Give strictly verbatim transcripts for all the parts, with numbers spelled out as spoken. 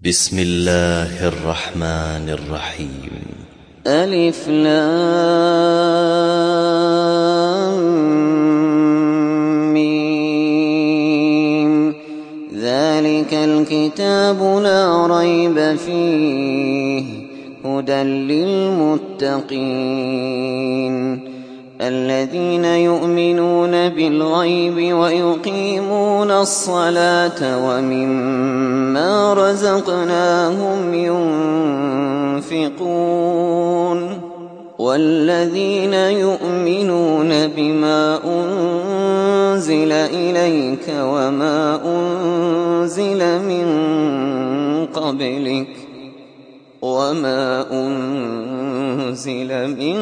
بسم الله الرحمن الرحيم. ألف لام ميم. ذلك الكتاب لا ريب فيه هدى للمتقين الذين يؤمنون بالغيب ويقيمون الصلاة ومما رزقناهم ينفقون والذين يؤمنون بما أنزل إليك وما أنزل من قبلك وما أنزل من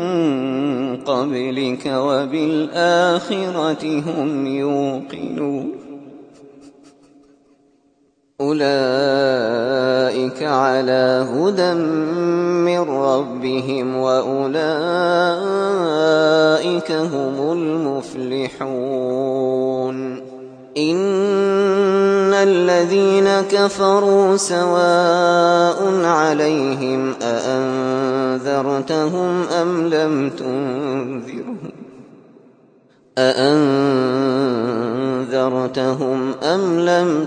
قبلك وبالآخرة هم يوقنون أولئك على هدى من ربهم وأولئك هم المفلحون إن الذين كفروا سواء عليهم أأنذرتهم أم لم تنذرهم أأنذرتهم أم لم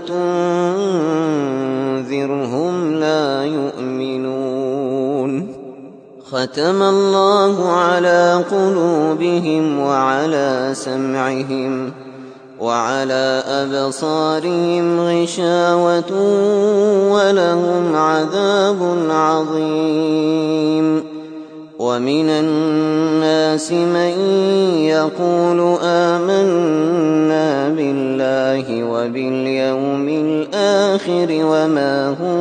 تنذرهم لا يؤمنون ختم الله على قلوبهم وعلى سمعهم وعلى أبصارهم غشاوة ولهم عذاب عظيم ومن الناس من يقول آمنا بالله وباليوم الآخر وما هم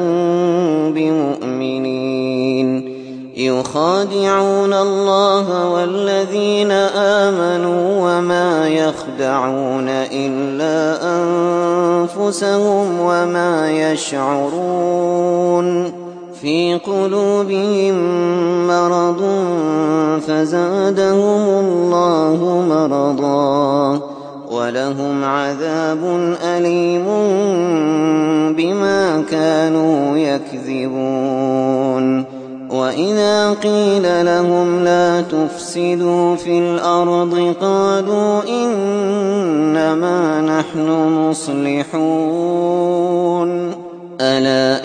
بمؤمنين يخادعون الله والذين آمنوا وما يخدعون إلا أنفسهم وما يشعرون في قلوبهم مرض فزادهم الله مرضا ولهم عذاب أليم بما كانوا يكذبون وإذا قيل لهم لا تفسدوا في الأرض قالوا إنما نحن مصلحون ألا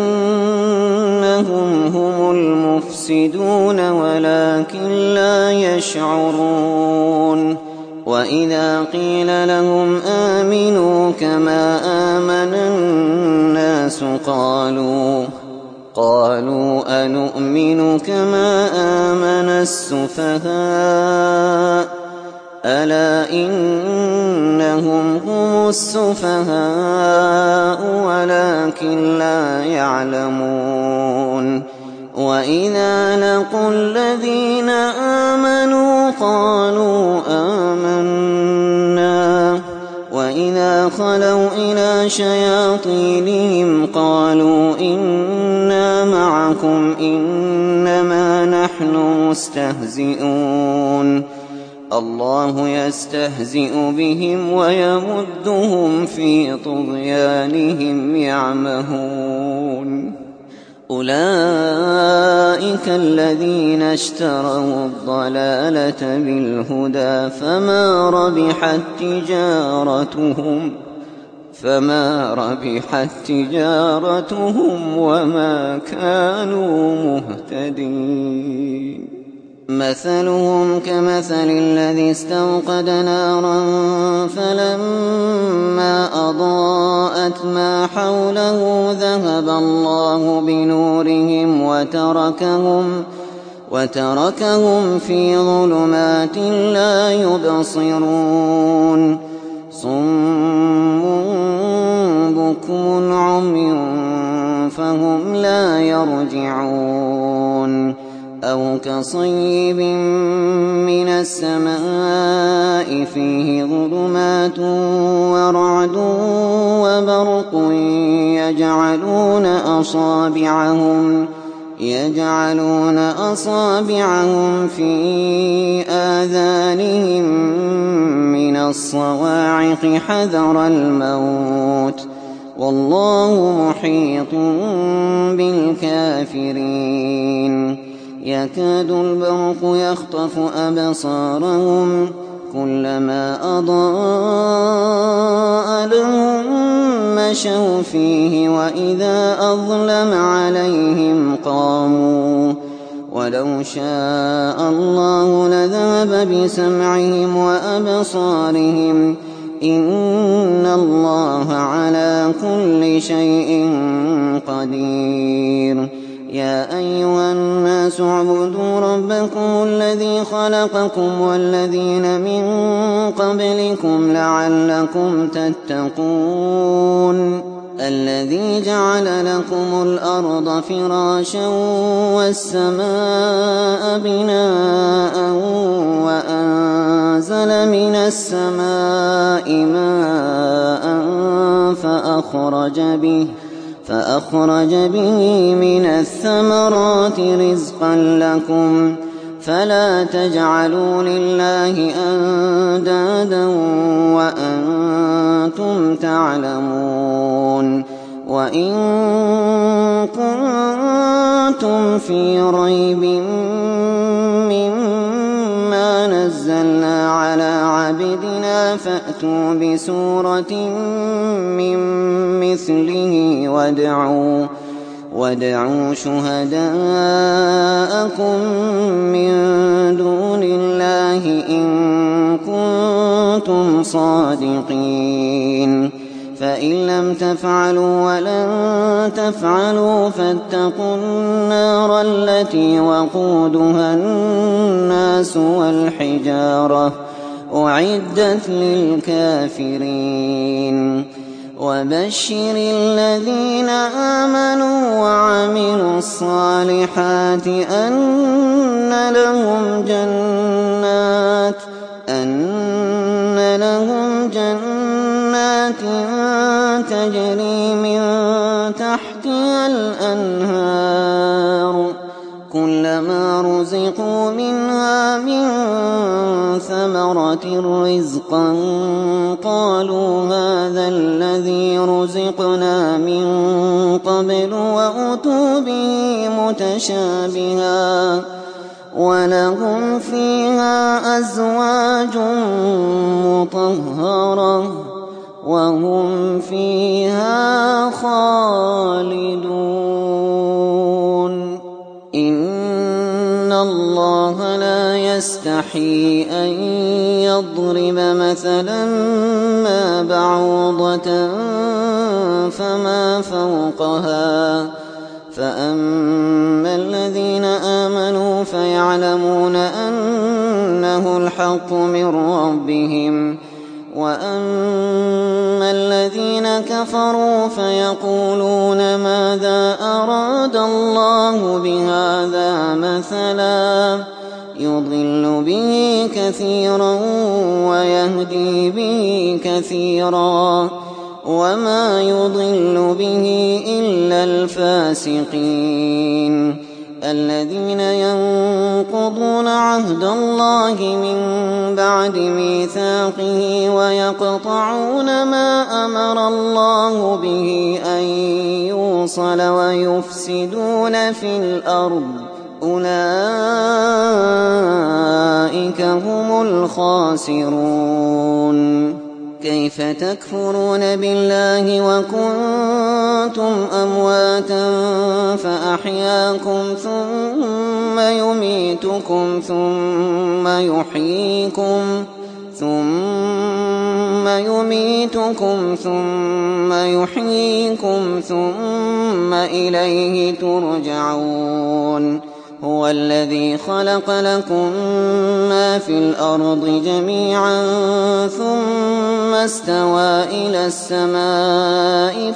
إنهم هم المفسدون ولكن لا يشعرون وإذا قيل لهم آمنوا كما آمن الناس قالوا قالوا أنؤمن كما آمن السفهاء ألا إنهم هم السفهاء ولكن لا يعلمون وإذا لقوا الذين آمنوا قالوا آمنا وإذا خلوا إلى شياطينهم قالوا إنا معكم إنما نحن مستهزئون الله يستهزئ بهم ويمدهم في طغيانهم يعمهون أولئك الذين اشتروا الضلالة بالهدى فما ربحت تجارتهم فما ربحت تجارتهم وما كانوا مهتدين مثلهم كمثل الذي استوقد نارا فلما أضاءت ما حوله ذهب الله بنورهم وتركهم وتركهم في ظلمات لا يبصرون صم بكم عمي فهم لا يرجعون أو كصيب من السماء فيه ظلمات ورعد وبرق يجعلون أصابعهم يجعلون أصابعهم في آذانهم من الصواعق حذر الموت والله محيط بالكافرين يكاد البرق يخطف أبصارهم كلما أضاء لهم مشوا فيه وإذا أظلم عليهم قاموا ولو شاء الله لذهب بسمعهم وأبصارهم إن الله على كل شيء قدير يا أيها الناس اعبدوا ربكم الذي خلقكم والذين من قبلكم لعلكم تتقون الذي جعل لكم الأرض فراشا والسماء بناء وأنزل من السماء ماء فأخرج به فأخرج به من الثمرات رزقا لكم فلا تجعلوا لله أندادا وأنتم تعلمون وإن كنتم في ريب مما نزلنا على عبدنا فأتوا بسورة من مثله وادعوا وادعوا شهداءكم من دون الله إن كنتم صادقين فإن لم تفعلوا ولن تفعلوا فاتقوا النار التي وقودها الناس والحجارة أعدت للكافرين وبشر الذين آمنوا وعملوا الصالحات أن لهم جنات أن لهم جنات تجري من تحتها الأنهار كلما رزقوا منها من ثمرة رزقا قالوا هذا الذي رزقنا من قبل وأتوا به متشابها ولهم فيها أزواج مطهرة وهم فيها خالدون إن الله لا يستحيي أن يضرب مثلا ما بعوضة فما فوقها فأما الذين آمنوا فيعلمون أنه الحق من ربهم وأما الذين كفروا فيقولون ماذا أراد الله بهذا مثلا يضل به كثيرا ويهدي به كثيرا وما يضل به إلا الفاسقين الذين ينقضون عهد الله من بعد ميثاقه ويقطعون ما أمر الله به أن يوصل ويفسدون في الأرض أولئك هم الخاسرون كيف تكفرون بالله وكنتم أمواتا فأحياكم ثم يميتكم ثم يحييكم ثم يميتكم ثم يحييكم ثم إليه ترجعون هو الذي خلق لكم ما في الأرض جميعا ثم استوى إلى السماء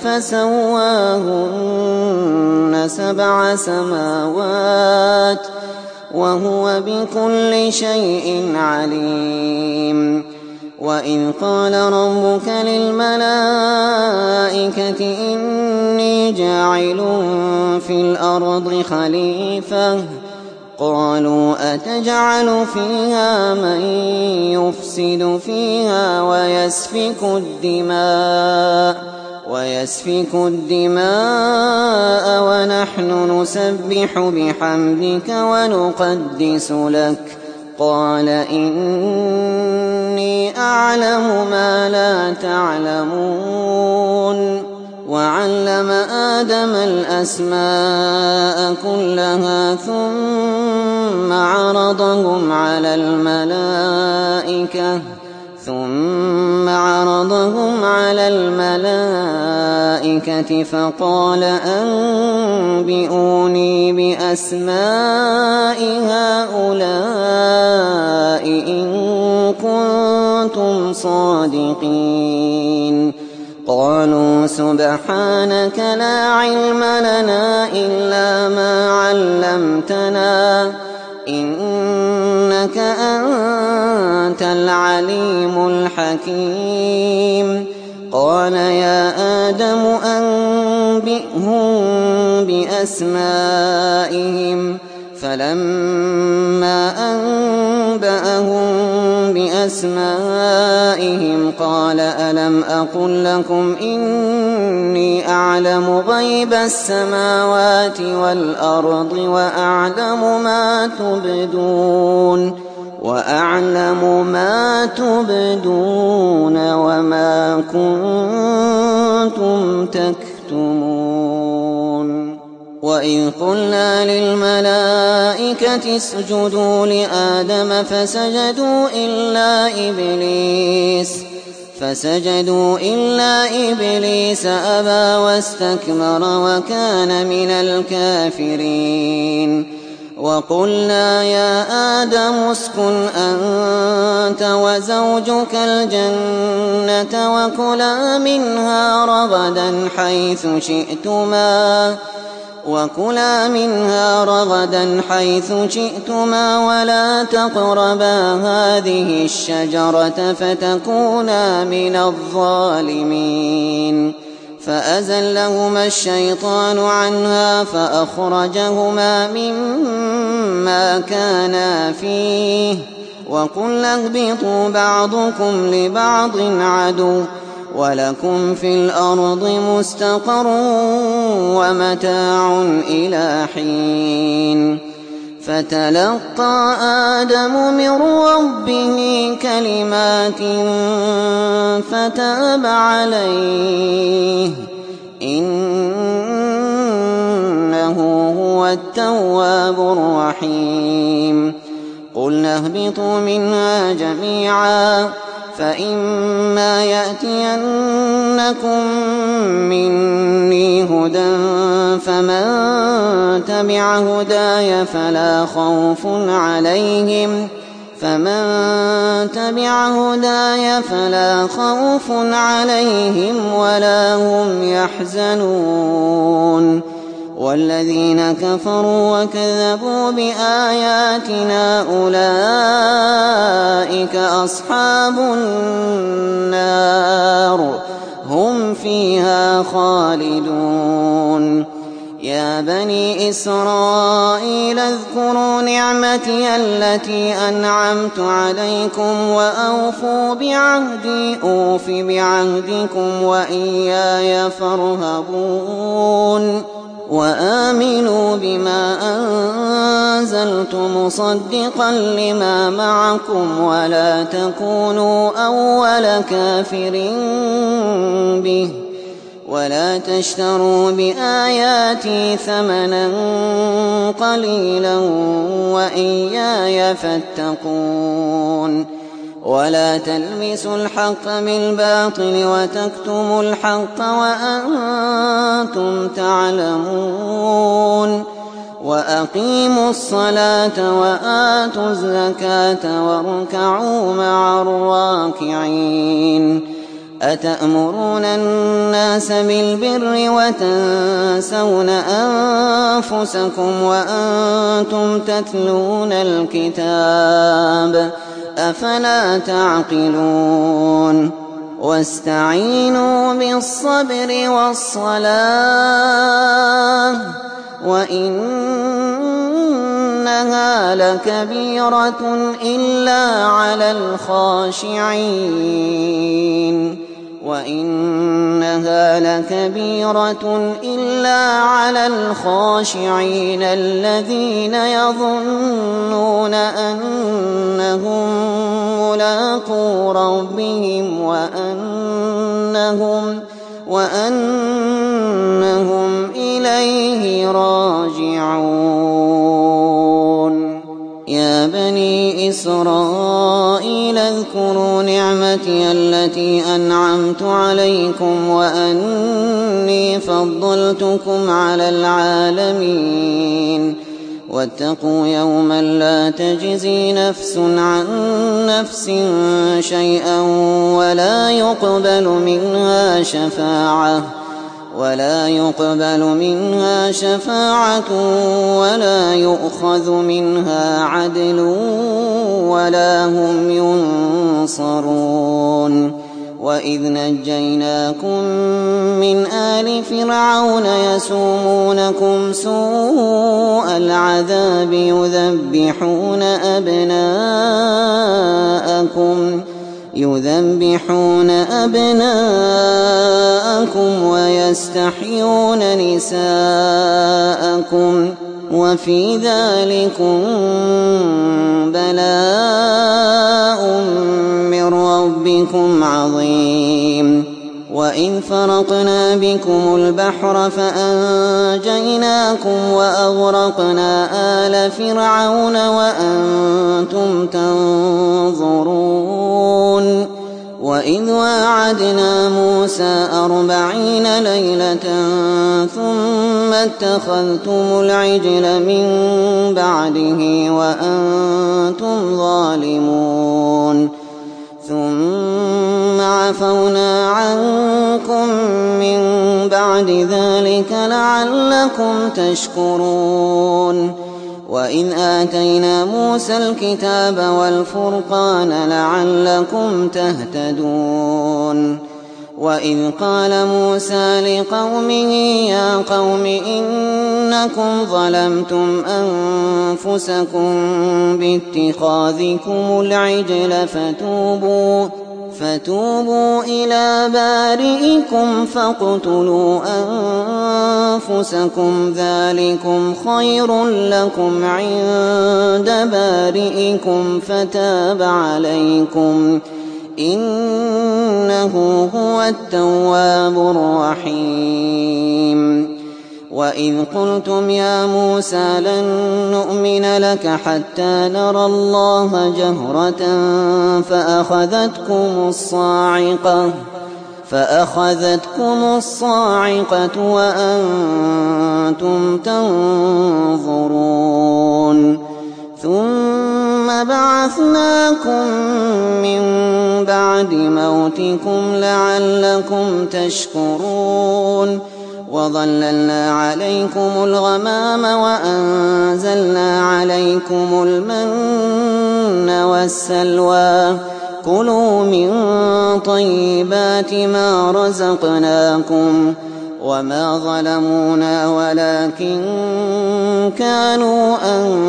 فسواهن سبع سماوات وهو بكل شيء عليم وإذ قال ربك للملائكة إني جاعل في الأرض خليفة قالوا أتجعل فيها من يفسد فيها ويسفك الدماء ويسفك الدماء ونحن نسبح بحمدك ونقدس لك. قال إني أعلم ما لا تعلمون. وعلم آدم الأسماء كلها ثم عرضهم على الملائكة ثم عرضهم على الملائكة فقال أنبئوني بأسماء هؤلاء إن كنتم صادقين. قالوا سبحانك لا علم لنا إلا ما علمتنا إنك أنت العليم الحكيم. قال يا آدم أنبئهم بأسمائهم. فلما أنبأهم بأسمائهم قال ألم أقل لكم إني أعلم غيب السماوات والأرض وأعلم ما تبدون وأعلم ما تبدون وما كنتم تكتمون. وإذ قلنا للملائكة اسجدوا لآدم فسجدوا إلا إبليس فسجدوا إلا إبليس أبى واستكبر وكان من الكافرين. وقلنا يا آدم اسكن أنت وزوجك الجنة وكلا منها رغدا حيث شئتما وكلا منها رغدا حيث شئتما ولا تقربا هذه الشجرة فتكونا من الظالمين. فأزلهما الشيطان عنها فأخرجهما مما كانا فيه وقلنا اهبطوا بعضكم لبعض عدو ولكم في الأرض مستقر ومتاع إلى حين. فتلقى آدم من ربه كلمات فتاب عليه إنه هو التواب الرحيم. قلنا اهبطوا منها جميعا فإما يأتينكم مني هدى فمن تبع هداي فلا خوف عليهم فمن تبع هداي فلا خوف عليهم ولا هم يحزنون. والذين كفروا وكذبوا بآياتنا أولئك أصحاب النار هم فيها خالدون. يا بني إسرائيل اذكروا نعمتي التي أنعمت عليكم وأوفوا بعهدي أوف بعهدكم وإياي فارهبون. وآمنوا بما أنزلت مصدقا لما معكم ولا تكونوا أول كافر به ولا تشتروا بآياتي ثمنا قليلا وإياي فاتقون. ولا تلمسوا الحق بالباطل وتكتموا الحق وأنتم تعلمون. وأقيموا الصلاة وآتوا الزكاة واركعوا مع الراكعين. أتأمرون الناس بالبر وتنسون أنفسكم وأنتم تتلون الكتاب أفلا تعقلون. واستعينوا بالصبر والصلاة وإنها لكبيرة إلا على الخاشعين. وإنها لكبيرة إلا على الخاشعين الذين يظنون أنهم ملاقو ربهم وأنهم, وأنهم إليه راجعون. يا بني إسرائيل اذكروا نعمتي التي أنعمت عليكم وأني فضلتكم على العالمين. واتقوا يوما لا تجزي نفس عن نفس شيئا ولا يقبل منها شفاعة ولا يقبل منها شفاعة ولا يؤخذ منها عدل ولا هم ينصرون. وإذ نجيناكم من آل فرعون يسومونكم سوء العذاب يذبحون أبناءكم يذبحون أبناءكم ويستحيون نساءكم وفي ذلكم بلاء من ربكم عظيم. وإذ فرقنا بكم البحر فأنجيناكم وأغرقنا آل فرعون وأنتم تنظرون. وإذ واعدنا موسى أربعين ليلة ثم اتخذتم العجل من بعده وأنتم ظالمون ثم عفونا عنكم من بعد ذلك لعلكم تشكرون. وإذ آتينا موسى الكتاب والفرقان لعلكم تهتدون. وإذ قال موسى لقومه يا قوم إنكم ظلمتم أنفسكم باتخاذكم العجل فتوبوا فتوبوا إلى بارئكم فاقتلوا أنفسكم ذلكم خير لكم عند بارئكم فتاب عليكم إنه هو التواب الرحيم. وإذ قلتم يا موسى لن نؤمن لك حتى نرى الله جهرة فأخذتكم الصاعقة فأخذتكم الصاعقة وأنتم تنظرون ثم بعثناكم من بعد موتكم لعلكم تشكرون. وظللنا عليكم الغمام وأنزلنا عليكم المن والسلوى كلوا من طيبات ما رزقناكم وما ظلمونا ولكن كانوا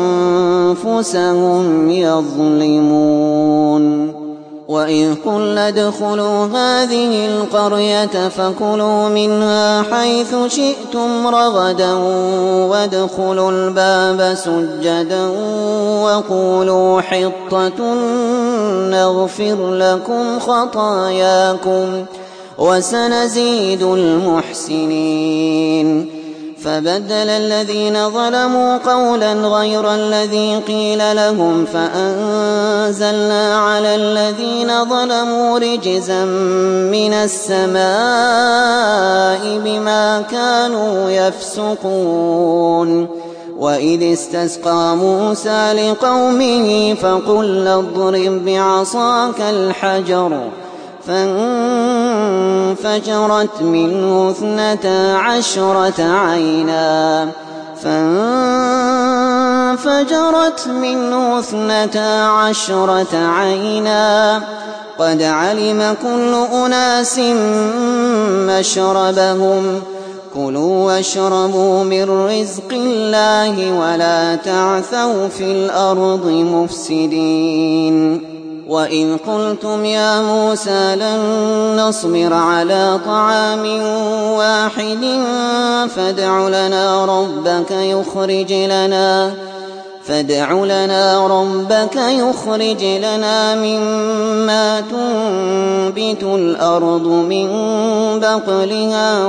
أنفسهم يظلمون. وإذ قلنا ادخلوا هذه القرية فكلوا منها حيث شئتم رغدا وادخلوا الباب سجدا وقولوا حطة نغفر لكم خطاياكم وسنزيد المحسنين. فبدل الذين ظلموا قولا غير الذي قيل لهم فأنزلنا على الذين ظلموا رجزا من السماء بما كانوا يفسقون. وإذ استسقى موسى لقومه فقل اضرب بعصاك الحجر فانفجرت منه اثنتا عشرة عينا فانفجرت منه اثنتا عشرة عينا قد علم كل أناس مشربهم كلوا واشربوا من رزق الله ولا تعثوا في الأرض مفسدين. وإذ قلتم يا موسى لن نصبر على طعام واحد فادع لنا ربك يخرج لنا فادع لنا ربك يخرج لنا مما تنبت الأرض من بقلها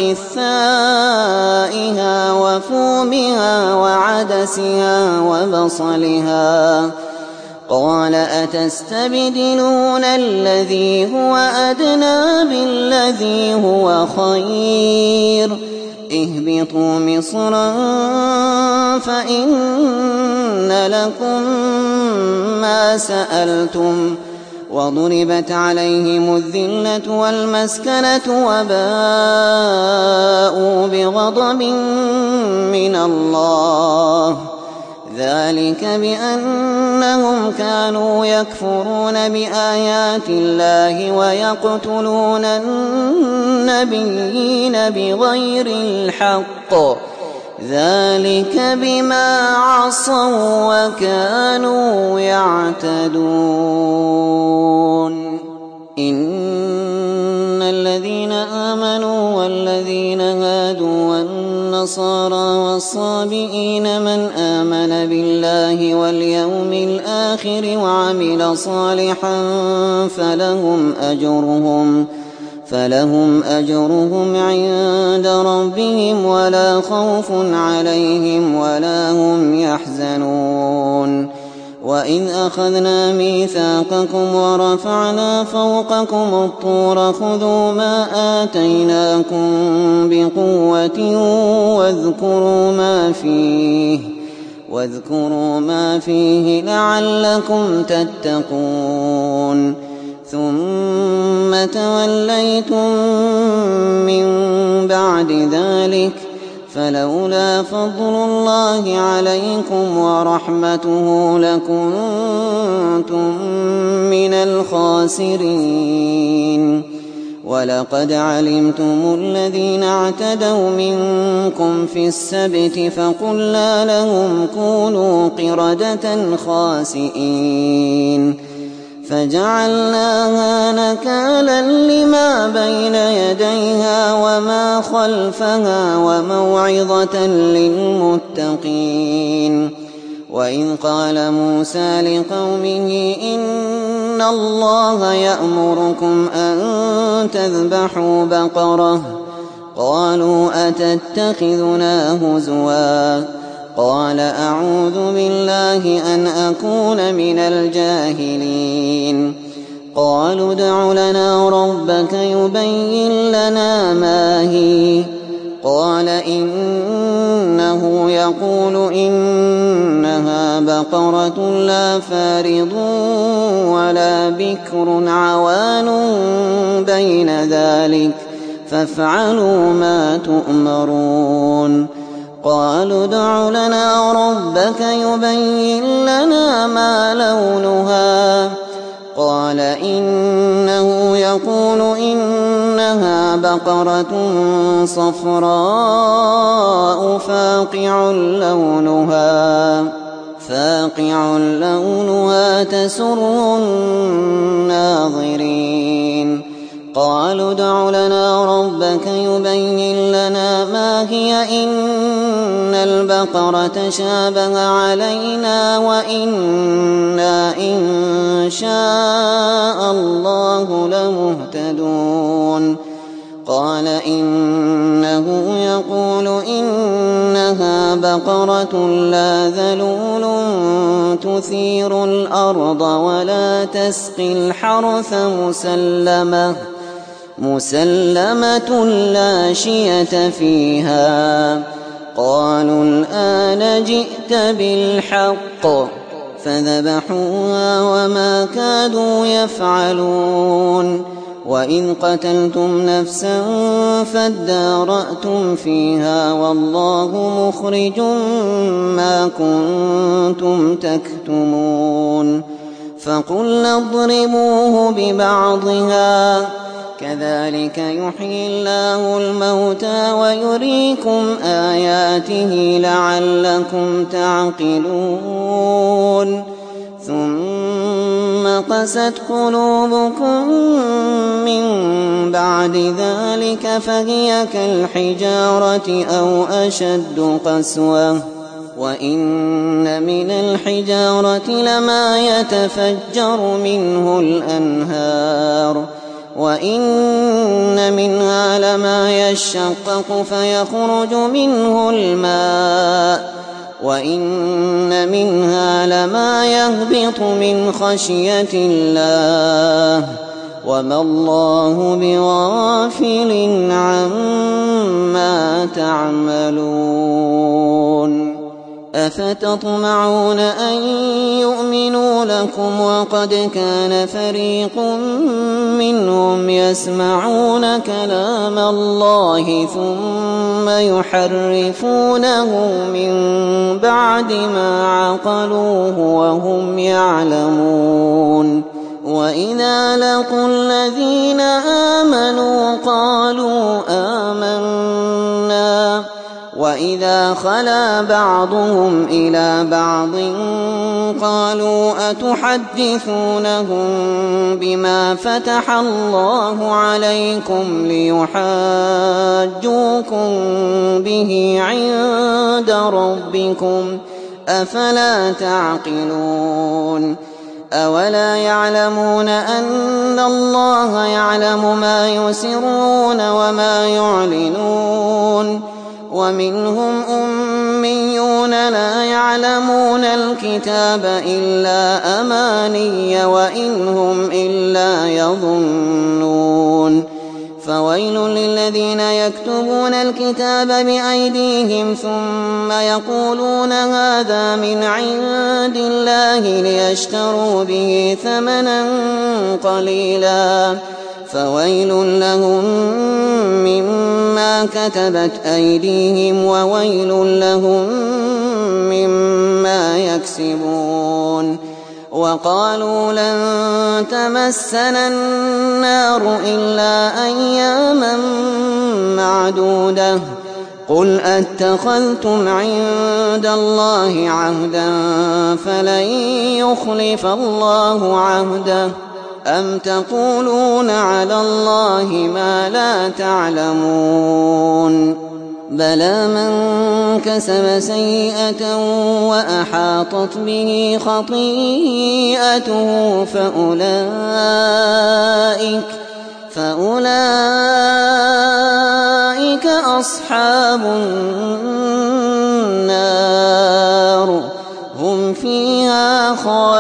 وقثائها وفومها وعدسها وبصلها قال أتستبدلون الذي هو أدنى بالذي هو خير اهبطوا مصرا فإن لكم ما سألتم وضربت عليهم الذلة والمسكنة وباءوا بغضب من الله ذلك بأنهم كانوا يكفرون بآيات الله ويقتلون النبيين بغير الحق ذلك بما عصوا وكانوا يعتدون إن الذين آمنوا والذين هادوا والنصارى والصابئين من آمن بالله واليوم الآخر وعمل صالحا فلهم أجرهم فلهم أجرهم عند ربهم ولا خوف عليهم ولا هم يحزنون وإذ أخذنا ميثاقكم ورفعنا فوقكم الطور خذوا ما آتيناكم بقوة واذكروا ما فيه واذكروا ما فيه لعلكم تتقون ثم توليتم من بعد ذلك فلولا فضل الله عليكم ورحمته لكنتم من الخاسرين ولقد علمتم الذين اعتدوا منكم في السبت فقلنا لهم كونوا قردة خاسئين فجعلناها نكالا لما بين يديها وما خلفها وموعظة للمتقين وإذ قال موسى لقومه إن الله يأمركم أن تذبحوا بقرة قالوا أتتخذنا هزوا قال أعوذ بالله أن أكون من الجاهلين قالوا ادع لنا ربك يبين لنا ما هي قال إنه يقول إنها بقرة لا فارض ولا بكر عوان بين ذلك فافعلوا ما تؤمرون قالوا ادع لنا ربك يبين لنا ما لونها قال إنه يقول إنها بقرة صفراء فاقع لونها فاقع لونها تسر الناظرين قالوا ادع لنا ربك يبين لنا ما هي إن البقرة شابه علينا وإنا إن شاء الله لمهتدون قال إنه يقول إنها بقرة لا ذلول تثير الأرض ولا تسقي الحرث مسلمة مسلمة لا شية فيها قالوا الآن جئت بالحق فذبحوها وما كادوا يفعلون وإذ قتلتم نفسا فادارأتم فيها والله مخرج ما كنتم تكتمون فقلنا اضربوه ببعضها كذلك يحيي الله الموتى ويريكم آياته لعلكم تعقلون ثم قست قلوبكم من بعد ذلك فهي كالحجارة أو أشد قسوة وإن من الحجارة لما يتفجر منه الأنهار وإن منها لما يشقق فيخرج منه الماء وإن منها لما يهبط من خشية الله وما الله بغافل عما تعملون أفتطمعون أن يؤمنوا لكم وقد كان فريق منهم يسمعون كلام الله ثم يحرفونه من بعد ما عقلوه وهم يعلمون وإذا لقوا الذين آمنوا قالوا آمنا وإذا خلا بعضهم إلى بعض قالوا أتحدثونهم بما فتح الله عليكم ليحاجوكم به عند ربكم أفلا تعقلون أولا يعلمون أن الله يعلم ما يسرون وما يعلنون ومنهم أميون لا يعلمون الكتاب إلا أماني وإن هم إلا يظنون فويل للذين يكتبون الكتاب بأيديهم ثم يقولون هذا من عند الله ليشتروا به ثمنا قليلا فويل لهم مما كتبت أيديهم وويل لهم مما يكسبون وقالوا لن تمسنا النار إلا أياما معدودة قل أتخذتم عند الله عهدا فلن يخلف الله عهده أم تقولون على الله ما لا تعلمون بلى من كسب سيئة وأحاطت به خطيئته فأولئك فأولئك أصحاب النار هم فيها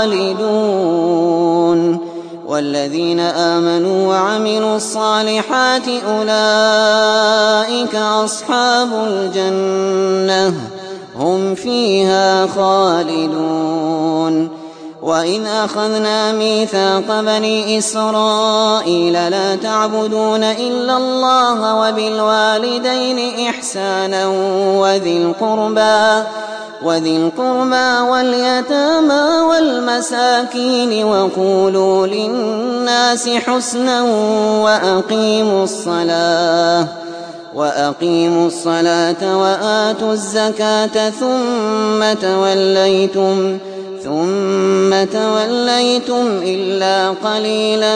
خالدون والذين آمنوا وعملوا الصالحات أولئك أصحاب الجنة هم فيها خالدون وإذ أخذنا ميثاق بني إسرائيل لا تعبدون إلا الله وبالوالدين إحسانا وذي القربى وذي القربى واليتامى والمساكين وقولوا للناس حسنا وأقيموا الصلاة وأقيموا الصلاة وآتوا الزكاة ثم توليتم ثم توليتم إلا قليلا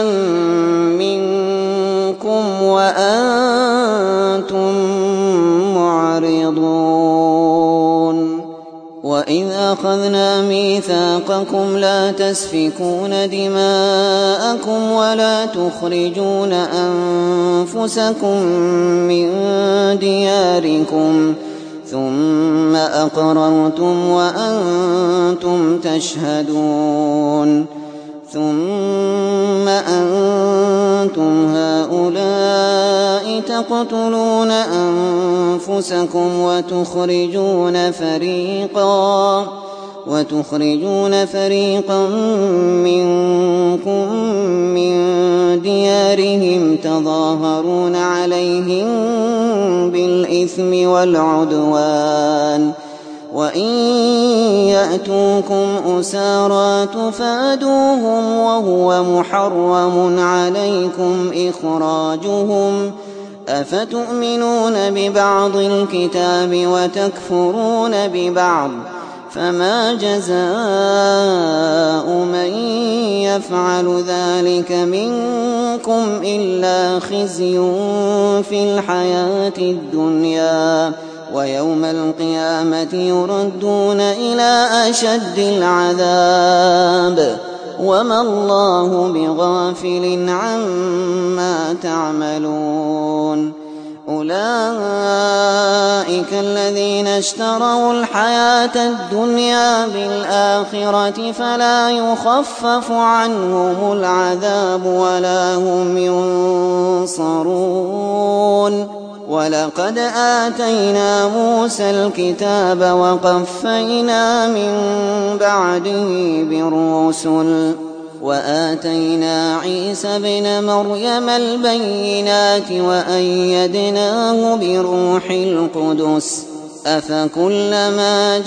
منكم وأنتم معرضون وإذ أخذنا ميثاقكم لا تسفكون دماءكم ولا تخرجون أنفسكم من دياركم ثم أقررتم وأنتم تشهدون ثم أنتم هؤلاء تقتلون أنفسكم وتخرجون فريقا وتخرجون فريقا منكم من ديارهم تظاهرون عليهم بالإثم والعدوان وإن يأتوكم أسارى تفادوهم وهو محرم عليكم إخراجهم أفتؤمنون ببعض الكتاب وتكفرون ببعض فما جزاء من يفعل ذلك منكم إلا خزي في الحياة الدنيا ويوم القيامة يردون إلى أشد العذاب وما الله بغافل عما تعملون أولئك الذين اشتروا الحياة الدنيا بالآخرة فلا يخفف عنهم العذاب ولا هم ينصرون ولقد آتينا موسى الكتاب وقفينا من بعده بالرسل وآتينا عيسى ابن مريم البينات وأيدناه بروح القدس أفكلما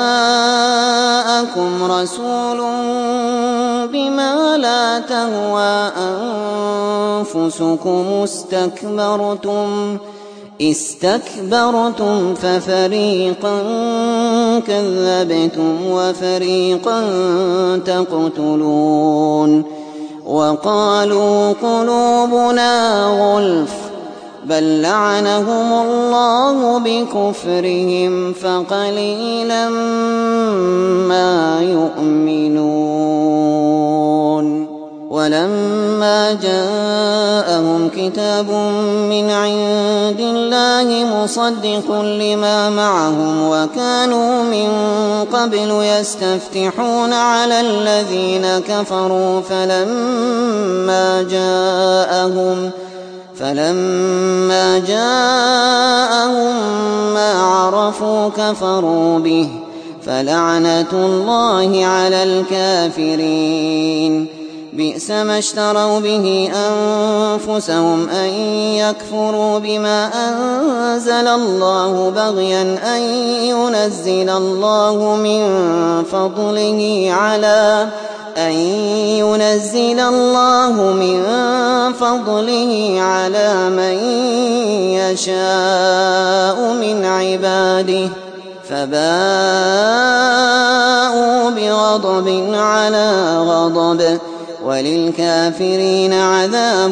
جاءكم رسول بما لا تهوى أنفسكم استكبرتم استكبرتم ففريقا كذبتم وفريقا تقتلون وقالوا قلوبنا غلف بل لعنهم الله بكفرهم فقليلا ما يؤمنون ولما جاءهم كتاب من عند الله مصدق لما معهم وكانوا من قبل يستفتحون على الذين كفروا فلما جاءهم فلما جاءهم ما عرفوا كفروا به فلعنة الله على الكافرين بئس ما اشتروا به أنفسهم أن يكفروا بما أنزل الله بغيا أن ينزل الله من فضله على أن ينزل الله من فضله على من يشاء من عباده فباءوا بغضب على غضب وللكافرين عذاب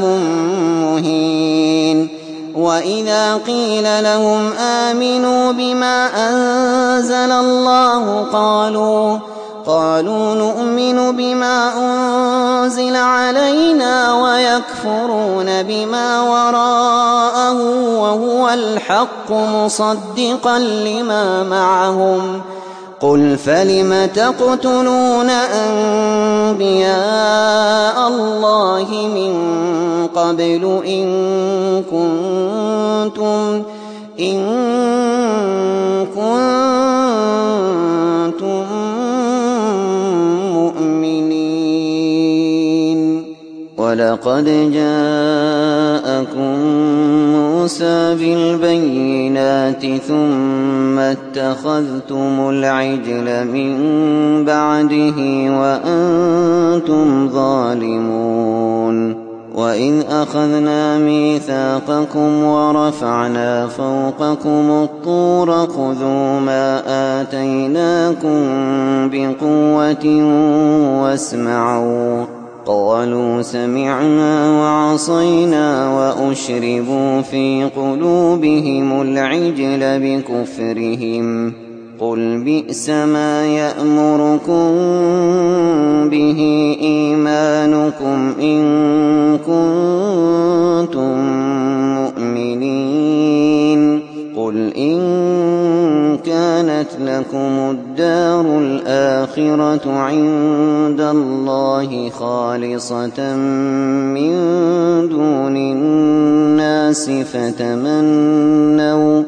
مهين وإذا قيل لهم آمنوا بما أنزل الله قالوا قالوا نؤمن بما أنزل علينا ويكفرون بما وراءه وهو الحق مصدقا لما معهم قل فلم تقتلون أنبياء الله من قبل إن كنتم إن كنتم مؤمنين ولقد جاءكم موسى بالبينات ثم اتخذتم العجل من بعده وأنتم ظالمون وإذ أخذنا ميثاقكم ورفعنا فوقكم الطور خذوا ما آتيناكم بقوة واسمعوا قالوا سمعنا وعصينا وأشربوا في قلوبهم العجل بكفرهم قل بئس ما يأمركم به إيمانكم إن كنتم مؤمنين قل إن كانت لكم الدار الآخرة عند الله خالصة من دون الناس فتمنوا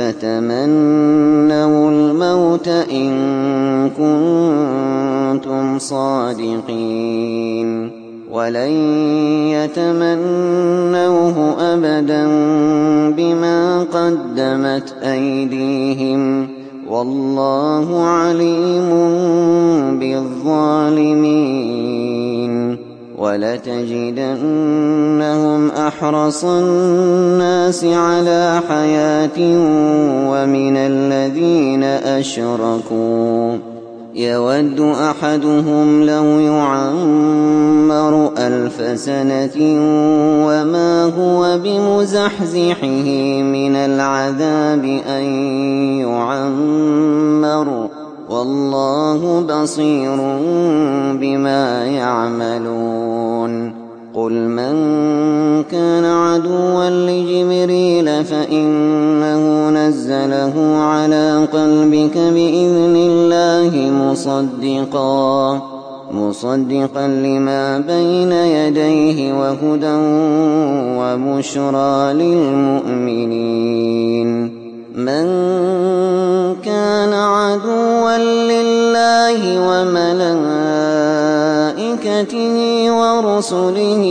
فتمنوا الموت إن كنتم صادقين ولن يتمنوه أبدا بما قدمت أيديهم والله عليم بالظالمين ولتجدنهم أحرص الناس على حياة ومن الذين أشركوا يود أحدهم لو يعمر ألف سنة وما هو بمزحزحه من العذاب أن يعمر والله بصير بما يعملون قل من كان عدوا لجبريل فإنه نزله على قلبك بإذن الله مصدقا مصدقا لما بين يديه وهدى وبشرى للمؤمنين من كان عدوا لله وملائكته ورسله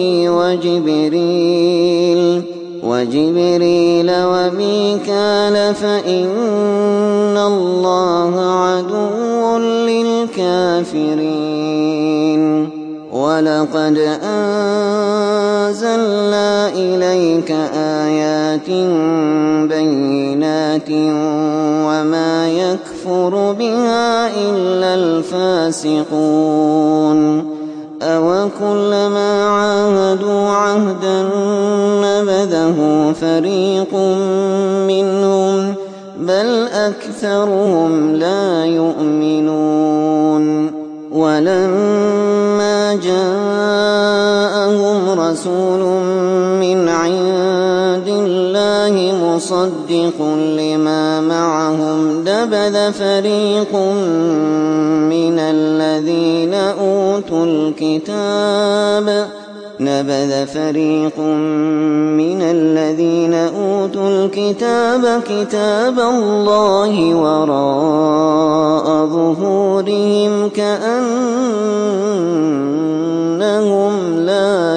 وجبريل وجبريل وميكال فإن الله عدو للكافرين ولقد أنزلنا إليك آيات بينات وما يكفر بها إلا الفاسقون أوكلما عاهدوا عهدا نبذه فريق منهم بل أكثرهم لا يؤمنون ولما جاءهم رسول من عند الله مصدق لما معهم نبذ فريق من الذين أوتوا الكتاب نبذ فريق من الذين أوتوا الكتاب كتاب الله وراء ظهورهم كأنهم لا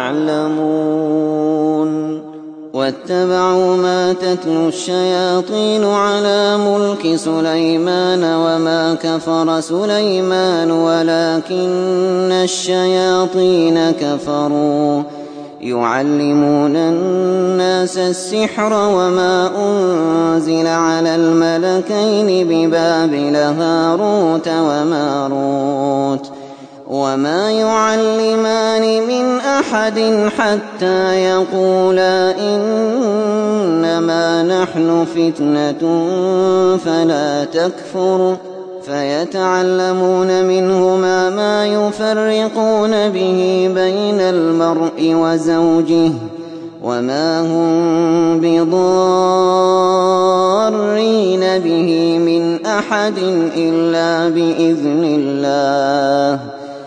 يعلمون واتبعوا ما تتلو الشياطين على ملك سليمان وما كفر سليمان ولكن الشياطين كفروا يعلمون الناس السحر وما أنزل على الملكين ببابل هاروت وماروت وما يعلمان من أحد حتى يقولا إنما نحن فتنة فلا تكفر فيتعلمون منهما ما يفرقون به بين المرء وزوجه وما هم بضارين به من أحد إلا بإذن الله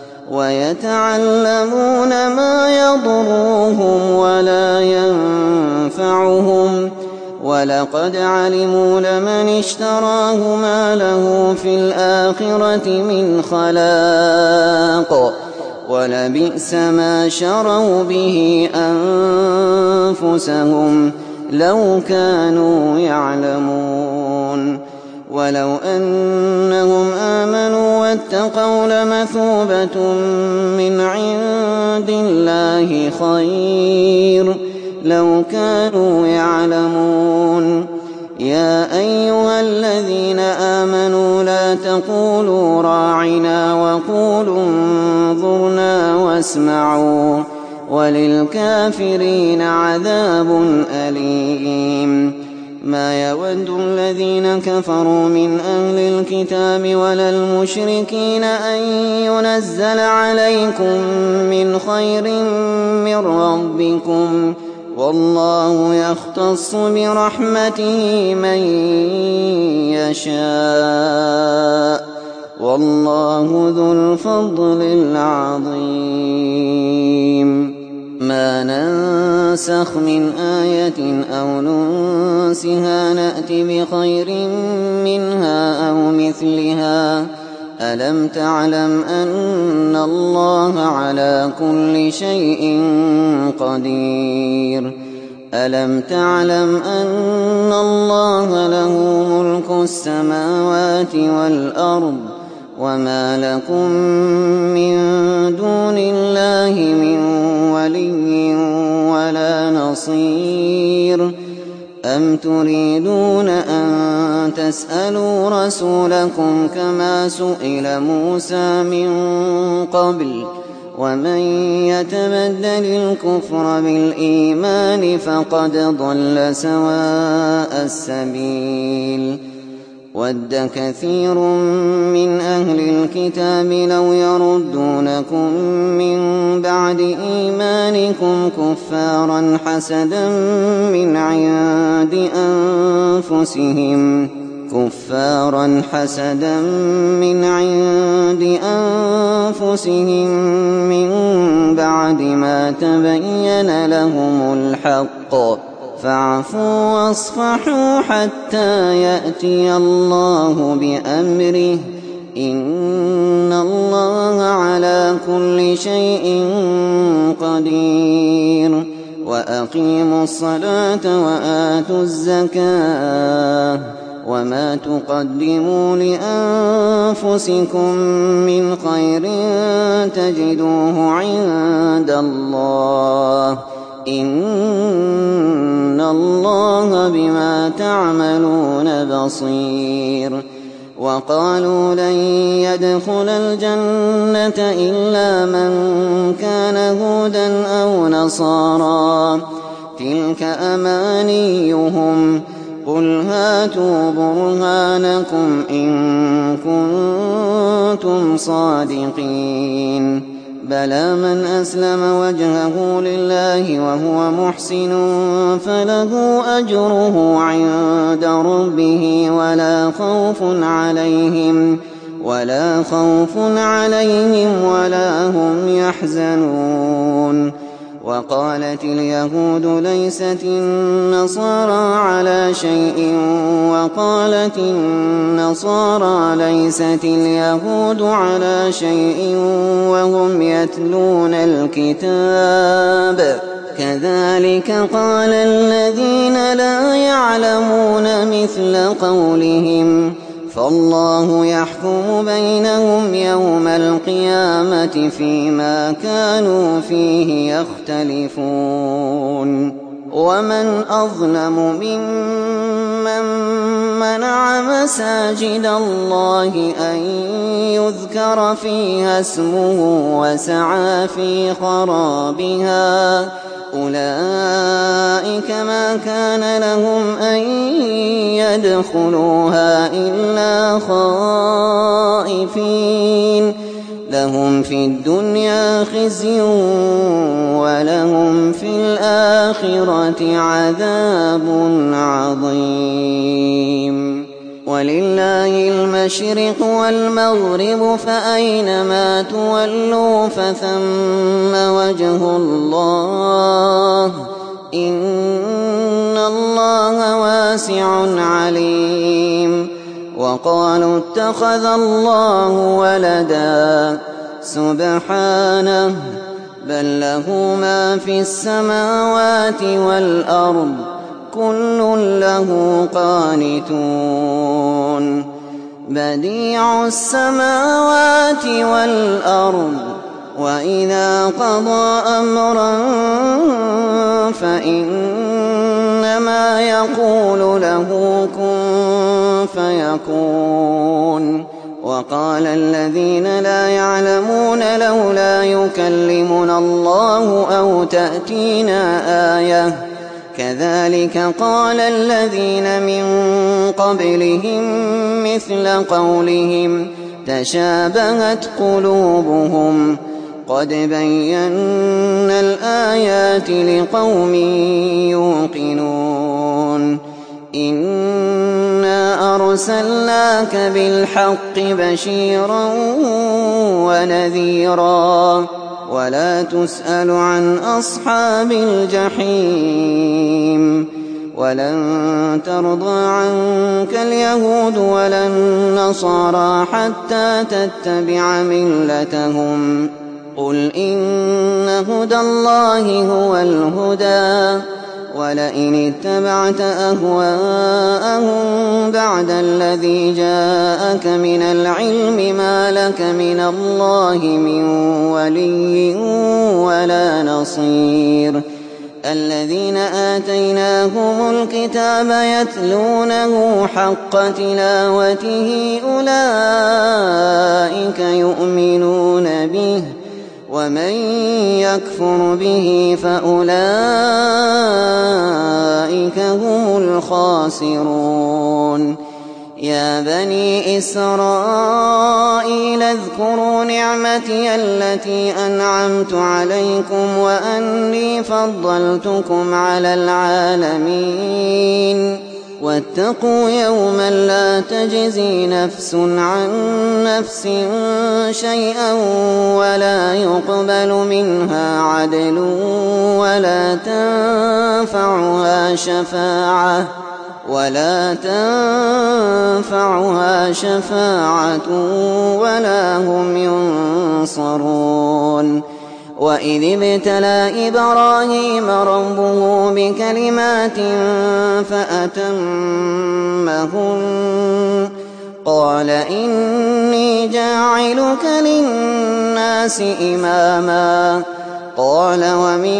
ويتعلمون ما يضرهم ولا ينفعهم ولقد علموا لمن اشتراه ما له في الآخرة من خلاق ولبئس ما شروا به أنفسهم لو كانوا يعلمون ولو أنهم آمنوا واتقوا لمثوبة من عند الله خير لو كانوا يعلمون يا أيها الذين آمنوا لا تقولوا راعنا وقولوا انظرنا واسمعوا وللكافرين عذاب أليم ما يود الذين كفروا من أهل الكتاب ولا المشركين أن ينزل عليكم من خير من ربكم والله يختص برحمته من يشاء والله ذو الفضل العظيم ما ننسخ من آية أو ننسها نأت بخير منها أو مثلها ألم تعلم أن الله على كل شيء قدير ألم تعلم أن الله له ملك السماوات والأرض وما لكم من دون الله من ولي ولا نصير أَمْ تُرِيدُونَ أَن تَسْأَلُوا رَسُولَكُمْ كَمَا سُئِلَ مُوسَىٰ مِن قَبْلُ ۗ وَمَن يَتَبَدَّلِ الْكُفْرَ بِالْإِيمَانِ فَقَدْ ضَلَّ سَوَاءَ السَّبِيلِ وَدَّ كَثِيرٌ مِّنْ أَهْلِ الْكِتَابِ لَوْ يَرُدُّونَكُم مِّن بَعْدِ إِيمَانِكُمْ كُفَّارًا حَسَدًا مِّنْ عِندِ أَنفُسِهِمْ كُفَّارًا حَسَدًا مِّنْ عِندِ أَنفُسِهِم مِّن بَعْدِ مَا تَبَيَّنَ لَهُمُ الْحَقُّ ۖ فاعفوا واصفحوا حتى يأتي الله بأمره، إن الله على كل شيء قدير. وأقيموا الصلاة وآتوا الزكاة، وما تقدموا لأنفسكم من خير تجدوه عند الله، إن الله بما تعملون بصير. وقالوا لن يدخل الجنة إلا من كان هودا أو نصارى، تلك أمانيهم، قل هاتوا برهانكم إن كنتم صادقين. بلى من أسلم وجهه لله وهو محسن فله أجره عند ربه ولا خوف عليهم ولا خوف عليهم ولا هم يحزنون. وقالت اليهود ليست النصارى على شيء، وقالت النصارى ليست اليهود على شيء وهم يتلون الكتاب، كذلك قال الذين لا يعلمون مثل قولهم، فالله يحكم بينهم يوم القيامة فيما كانوا فيه يختلفون. ومن أظلم ممن منع مساجد الله أن يذكر فيها اسمه وسعى في خرابها، أولئك ما كان لهم أن يدخلوها إلا خائفين، لهم في الدنيا خزي ولهم في الآخرة عذاب عظيم. ولله المشرق والمغرب، فأينما تولوا فثم وجه الله، إن الله واسع عليم. وقالوا اتخذ الله ولدا، سبحانه، بل له ما في السماوات والأرض، كل له قانتون. بديع السماوات والأرض، وإذا قضى أمرا فإنما يقول له كن فيكون. وقال الذين لا يعلمون لولا يكلمنا الله أو تأتينا آية، كذلك قال الذين من قبلهم مثل قولهم تشابهت قلوبهم، قد بينا الآيات لقوم يوقنون. إنا أرسلناك بالحق بشيرا ونذيرا، ولا تسأل عن أصحاب الجحيم. ولن ترضى عنك اليهود ولا النصارى حتى تتبع ملتهم، قل إن هدى الله هو الهدى، ولئن اتبعت أهواءهم بعد الذي جاءك من العلم ما لك من الله من ولي ولا نصير. الذين آتيناهم الكتاب يتلونه حق تلاوته أولئك يؤمنون به ومن يكفر به فأولئك هم الخاسرون يا بني إسرائيل اذكروا نعمتي التي أنعمت عليكم وأني فضلتكم على العالمين واتقوا يوما لا تجزي نفس عن نفس شيئا ولا يقبل منها عدل ولا تنفعها شفاعة ولا تنفعها شفاعة ولا هم ينصرون وإذ ابتلى إبراهيم ربه بكلمات فأتمهن قال إني جاعلك للناس إماما قال ومن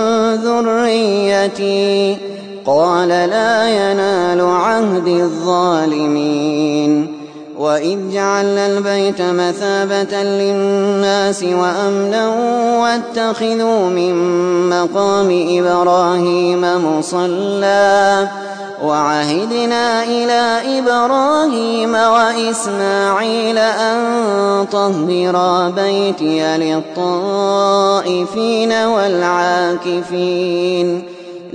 ذريتي قال لا ينال عهد الظالمين وإذ جعلنا البيت مثابة للناس وأمنا واتخذوا من مقام إبراهيم مصلى وعهدنا إلى إبراهيم وإسماعيل أن طهرا بيتي للطائفين والعاكفين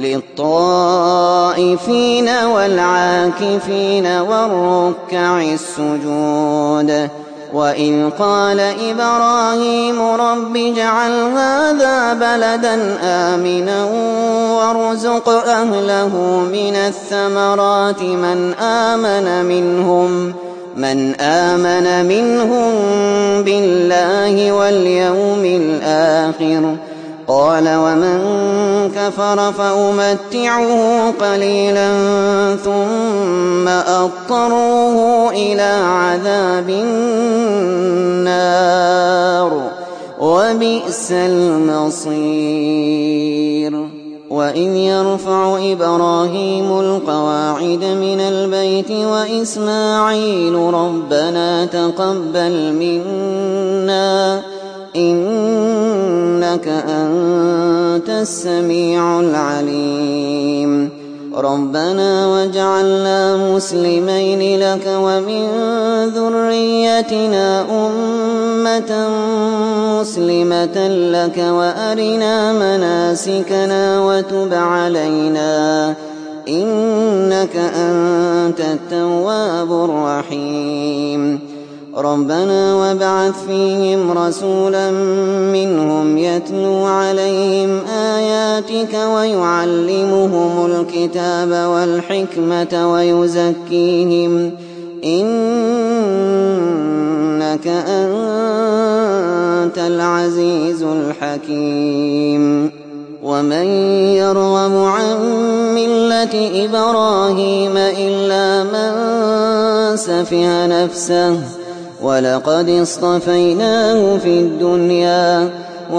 للطائفين والعاكفين والركع السجود وإذ قال إبراهيم رب اجعل هذا بلدا آمنا وارزق أهله من الثمرات من آمن منهم من آمن منهم بالله واليوم الآخر قال ومن كفر فأمتعه قليلا ثم أضطره إلى عذاب النار وبئس المصير وإذ يرفع إبراهيم القواعد من البيت وإسماعيل ربنا تقبل منا إنك أنت السميع العليم ربنا واجعلنا مسلمين لك ومن ذريتنا أمة مسلمة لك وأرنا مناسكنا وتب علينا إنك أنت التواب الرحيم ربنا وابعث فيهم رسولا منهم يتلو عليهم آياتك ويعلمهم الكتاب والحكمة ويزكيهم إنك أنت العزيز الحكيم ومن يرغب عن ملة إبراهيم إلا من سفه نفسه ولقد اصطفيناه في الدنيا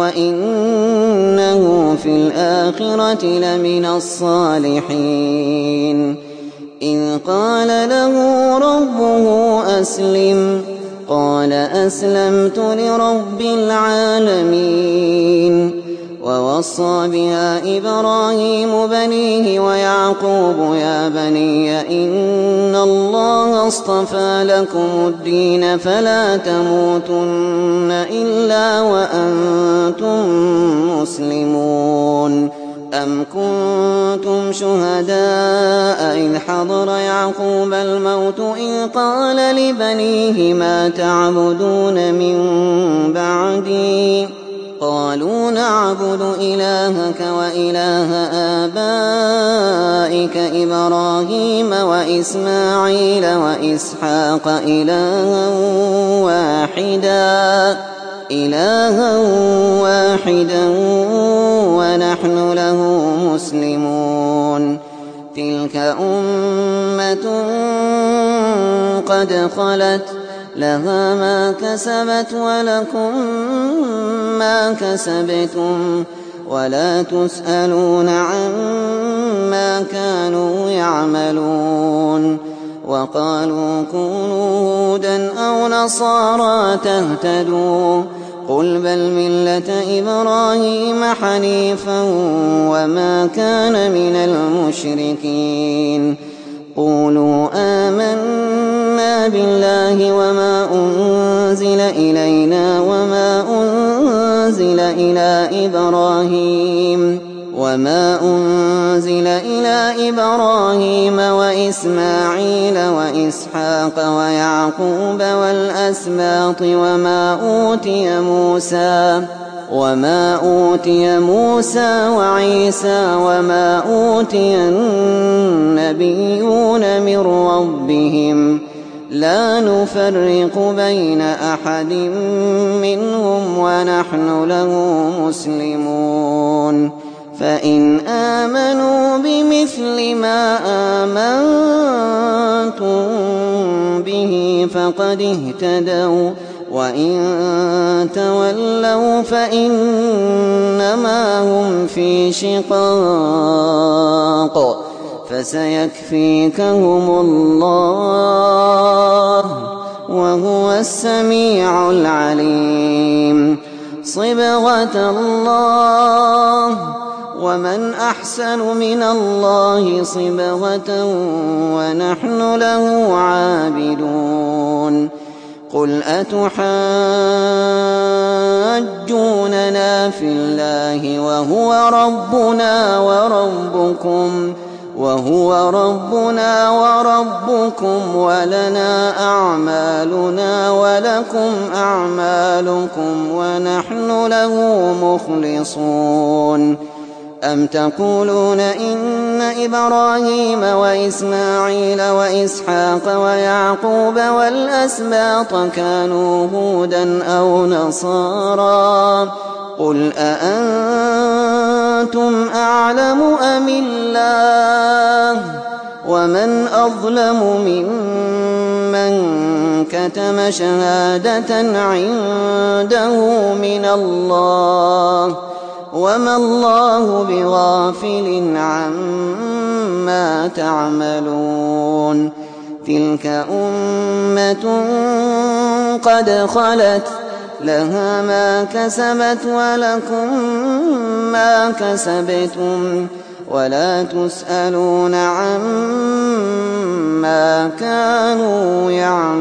وإنه في الآخرة لمن الصالحين إذ قال له ربه أسلم قال أسلمت لرب العالمين ووصى بها إبراهيم بنيه ويعقوب يا بني إن الله اصطفى لكم الدين فلا تموتن إلا وأنتم مسلمون أم كنتم شهداء إذ حضر يعقوب الموت إذ قال لبنيه ما تعبدون من بعدي قالوا نعبد إلهك وإله آبائك إبراهيم وإسماعيل وإسحاق إلها واحدا إلها واحدا ونحن له مسلمون تلك أمة قد خلت لها ما كسبت ولكم ما كسبتم ولا تسألون عما كانوا يعملون وقالوا كونوا هودا أو نصارى تهتدوا قل بل ملة إبراهيم حنيفا وما كان من المشركين قولوا آمنا بالله وما أنزل إلينا وما أنزل إلى إبراهيم وما أنزل إلى إبراهيم وإسماعيل وإسحاق ويعقوب والأسباط وما أوتي موسى وما أوتي موسى وعيسى وما أوتي النبيون من ربهم لا نفرق بين أحد منهم ونحن له مسلمون فإن آمنوا بمثل ما آمنتم به فقد اهتدوا وإن تولوا فإنما هم في شقاق فسيكفيكهم الله وهو السميع العليم صبغة الله ومن أحسن من الله صبغة ونحن له عابدون قل أتحاجوننا في الله وهو ربنا وربكم وهو ربنا وربكم ولنا أعمالنا ولكم أعمالكم ونحن له مخلصون أم تقولون إن إبراهيم وإسماعيل وإسحاق ويعقوب والأسباط كانوا هودا أو نصارى قل أأنتم أعلم أم الله ومن أظلم ممن كتم شهادة عنده من الله وما الله بغافل عما تعملون تلك أمة قد خلت لها ما كسبت ولكم ما كسبتم ولا تسألون عما كانوا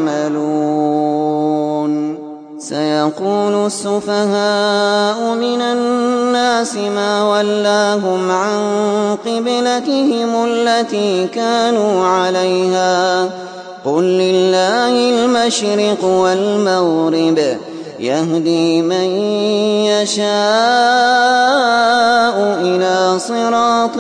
يعملون سيقول السفهاء من الناس ما ولاهم عن قبلتهم التي كانوا عليها قل لله المشرق والمغرب يهدي من يشاء إلى صراط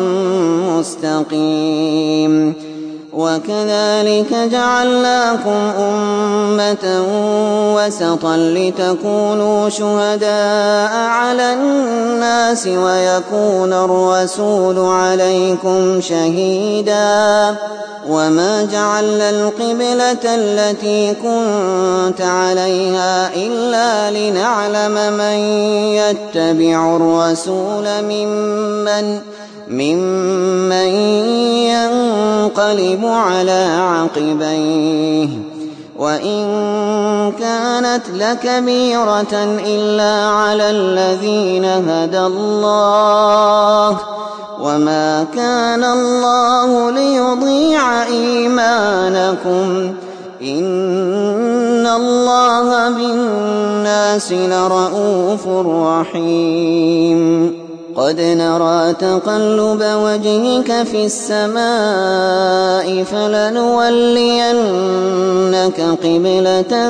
مستقيم وكذلك جعلناكم أمة وسطا لتكونوا شهداء على الناس ويكون الرسول عليكم شهيدا وما جعلنا القبلة التي كنت عليها إلا لنعلم من يتبع الرسول ممن ممن ينقلب على عقبيه وإن كانت لكبيرة إلا على الذين هدى الله وما كان الله ليضيع إيمانكم إن الله بالناس لرءوف رحيم قد نرى تقلب وجهك في السماء فلنولينك قبلة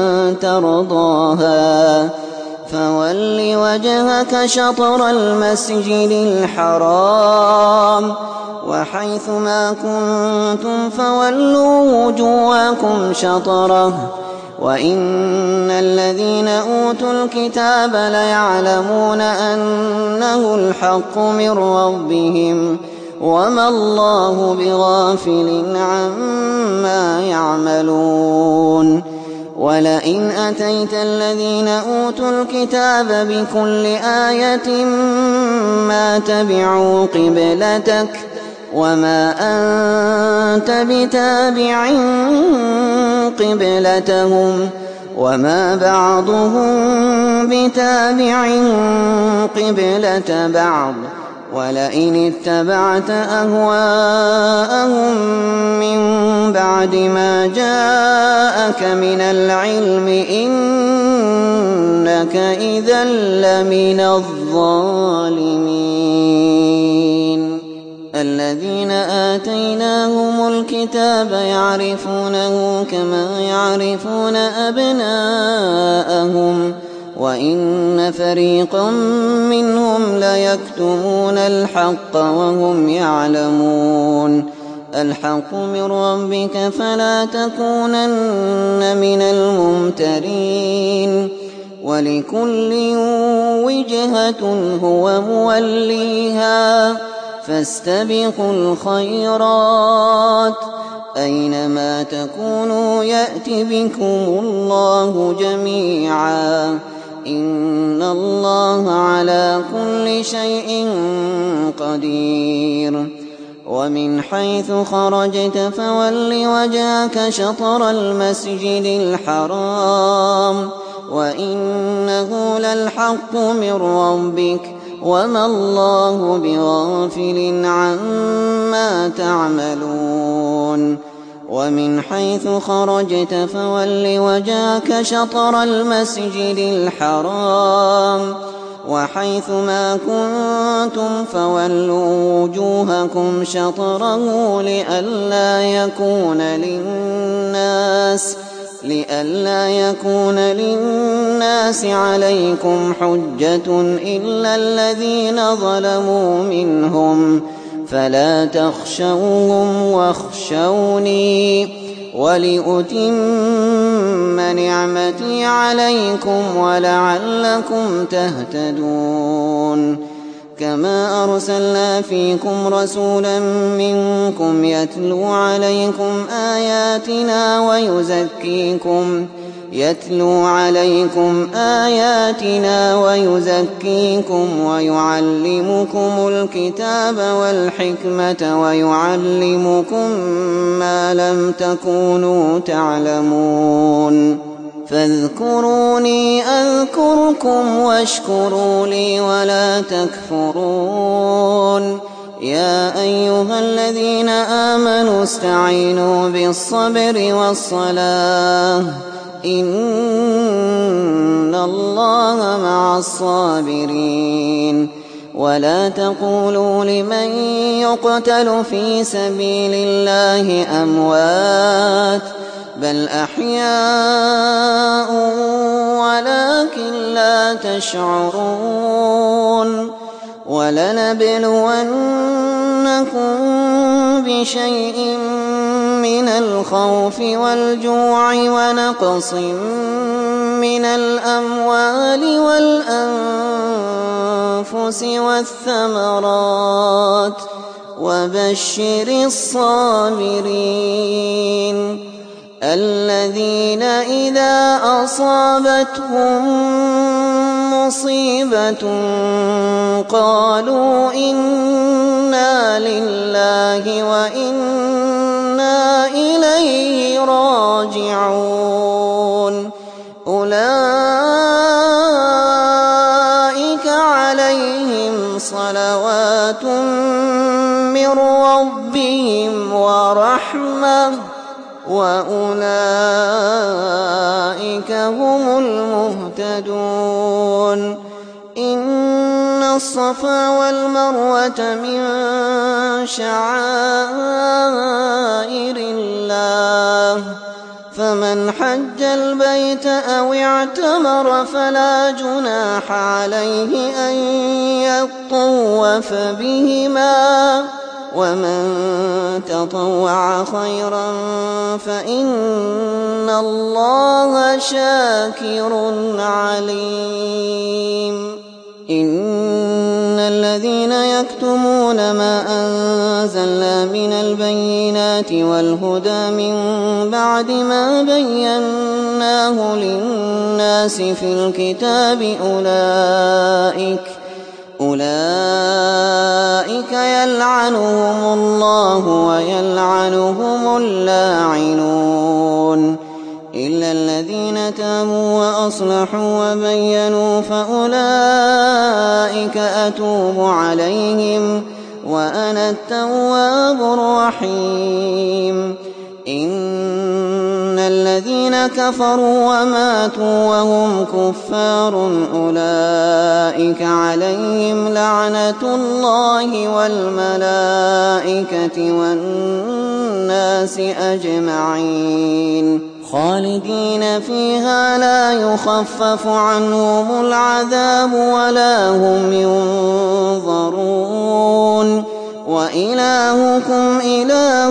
ترضاها فول وجهك شطر المسجد الحرام وحيث ما كنتم فولوا وجوهكم شطره وإن الذين أوتوا الكتاب ليعلمون أنه الحق من ربهم وما الله بغافل عما يعملون ولئن أتيت الذين أوتوا الكتاب بكل آية ما تبعوا قبلتك وما أنت بتابع قبلتهم وما بعضهم بتابع قبلة بعض ولئن اتبعت أهواءهم من بعد ما جاءك من العلم إنك إذا لمن الظالمين. الذين آتيناهم الكتاب يعرفونه كما يعرفون أبناءهم وإن فريقا منهم ليكتمون الحق وهم يعلمون. الحق من ربك فلا تكونن من الممترين. ولكل وجهة هو موليها فاستبقوا الخيرات أينما تكونوا يأت بكم الله جميعا إن الله على كل شيء قدير. ومن حيث خرجت فول وجهك شطر المسجد الحرام وإنه للحق من ربك وما الله بغافل عما تعملون. ومن حيث خرجت فول وجهك شطر المسجد الحرام وحيث ما كنتم فولوا وجوهكم شطره لئلا يكون للناس لئلا يكون للناس عليكم حجة إلا الذين ظلموا منهم فلا تخشوهم واخشوني ولأتم نعمتي عليكم ولعلكم تهتدون. كما أرسلنا فيكم رسولا منكم يتلو عليكم آياتنا ويزكيكم يتلو عليكم آياتنا ويزكيكم ويعلمكم الكتاب والحكمة ويعلمكم ما لم تكونوا تعلمون. فاذكروني أذكركم واشكروا لي ولا تكفرون. يا أيها الذين آمنوا استعينوا بالصبر والصلاة إن الله مع الصابرين. ولا تقولوا لمن يقتل في سبيل الله أموات بل أحياء ولكن لا تشعرون. ولنبلونكم بشيء من الخوف والجوع ونقص من الأموال والأنفس والثمرات وبشر الصابرين الذين إذا أصابتهم مصيبة قالوا إنا لله وإنا إليه راجعون. أولئك عليهم صلوات من ربهم ورحمة وأولئك هم المهتدون. إن الصفا والمروة من شعائر الله فمن حج البيت أو اعتمر فلا جناح عليه أن يطوف بهما ومن تطوع خيرا فإن الله شاكر عليم. إن الذين يكتمون ما أنزلنا من البينات والهدى من بعد ما بيناه قصصناه للناس في الكتاب أولئك أولئك يلعنهم الله ويلعنهم اللاعنون إلا الذين تابوا وأصلحوا وبينوا فأولئك أتوب عليهم وأنا التواب الرحيم إن الذين كفروا وماتوا وهم كفار أولئك عليهم لعنة الله والملائكة والناس أجمعين خالدين فيها لا يخفف عنهم العذاب ولا هم ينظرون وإلهكم إله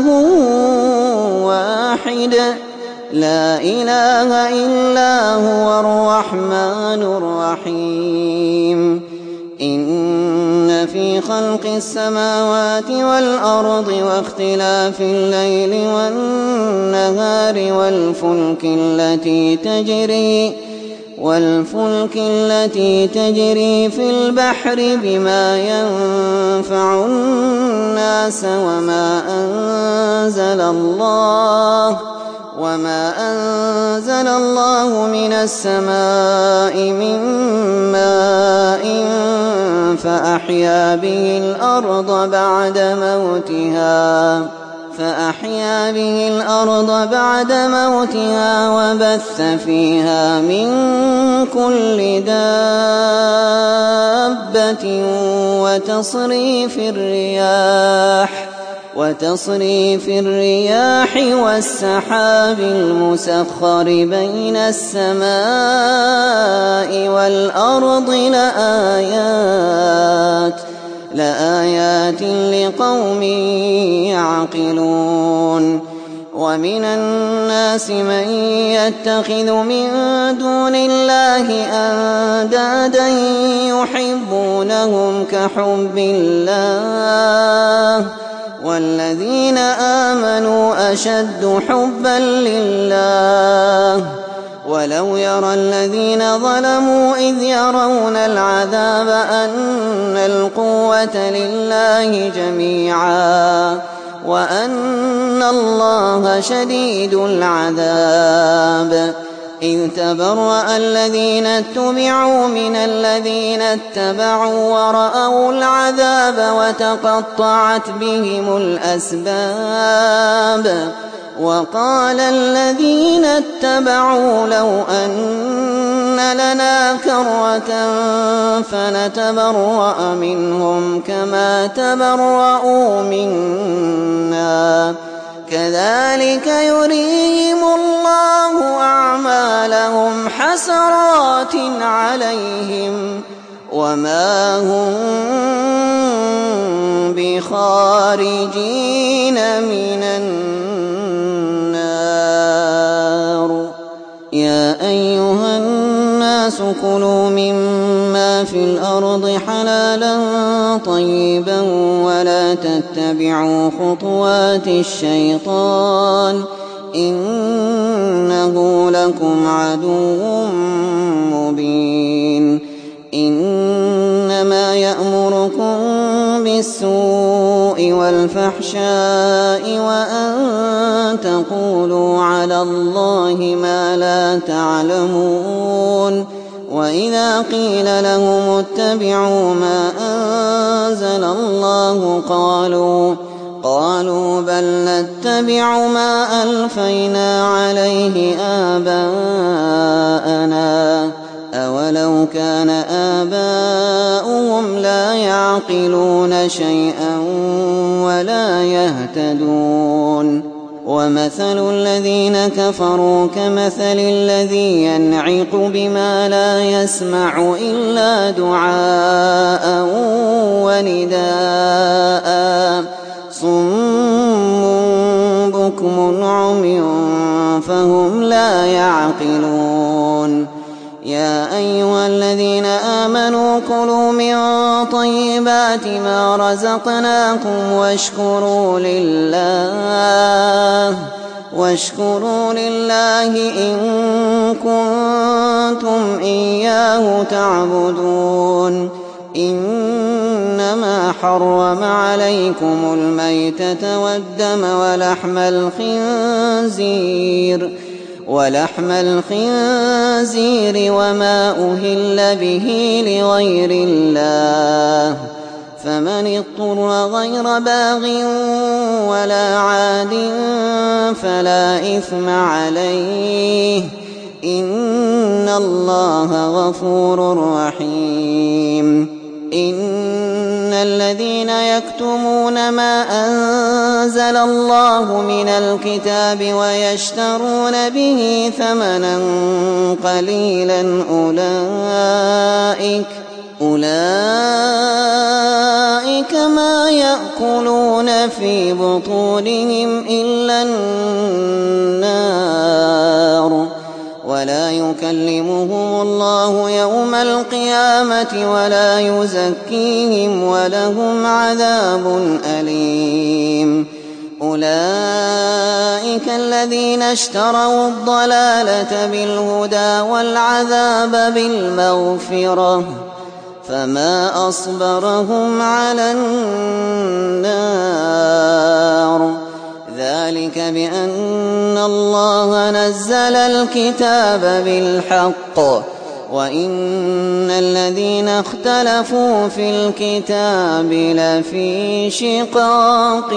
واحد لا إله إلا هو الرحمن الرحيم إن في خلق السماوات والأرض واختلاف الليل والنهار والفلك التي تجري والفلك التي تجري في البحر بما ينفع الناس وما أنزل الله وما أنزل الله من السماء من ماء فأحيا به الأرض بعد موتها فأحيا به الأرض بعد موتها وبث فيها من كل دابة وتصريف الرياح وتصريف الرياح والسحاب المسخر بين السماء والأرض لآيات لآيات لقوم يعقلون ومن الناس من يتخذ من دون الله أندادا يحبونهم كحب الله والذين آمنوا أشد حبا لله ولو يرى الذين ظلموا إذ يرون العذاب أن القوة لله جميعا وأن الله شديد العذاب إذ تبرأ الذين اتبعوا من الذين اتبعوا ورأوا العذاب وتقطعت بهم الأسباب وقال الذين اتبعوا لو أن لنا كرة فنتبرأ منهم كما تبرأوا منا كذلك يريهم الله أعمالهم حسرات عليهم وما هم بخارجين من النار يا أيها الناس كلوا مما في الأرض حلالا طيبا ولا تتبعوا خطوات الشيطان إنه لكم عدو مبين إنما يأمركم بالسوء والفحشاء وأن تقولوا على الله ما لا تعلمون وإذا قيل لهم اتبعوا ما أنزل الله قالوا قالوا بل نتبع ما ألفينا عليه آباءنا أولو كان آباؤهم لا يعقلون شيئا ولا يهتدون ومثل الذين كفروا كمثل الذي ينعق بما لا يسمع إلا دعاء ونداء صم بكم عمي فهم لا يعقلون يا أيها الذين آمنوا كلوا من طيبات ما رزقناكم واشكروا لله واشكروا لله إن كنتم إياه تعبدون إنما حرم عليكم الميتة والدم ولحم الخنزير ولحم الخنزير وما أهل به لغير الله فمن اضطر غير باغ ولا عاد فلا إثم عليه إن الله غفور رحيم إن الذين يكتمون ما أنزل الله من الكتاب ويشترون به ثمنا قليلا أولئك أولئك ما يأكلون في بطونهم إلا النار ولا يكلمهم الله يوم القيامة ولا يزكيهم ولهم عذاب أليم أولئك الذين اشتروا الضلالة بالهدى والعذاب بالمغفرة فما أصبرهم على النار ذلك بأن الله نزل الكتاب بالحق وإن الذين اختلفوا في الكتاب لفي شقاق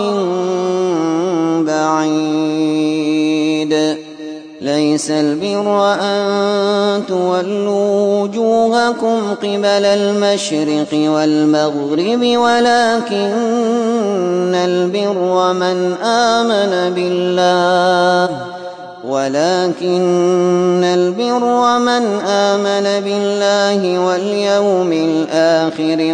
بعيد ليس البر أن تولوا وجوهكم قبل المشرق والمغرب ولكن البر من آمن بالله ولكن البر من آمن بالله واليوم الآخر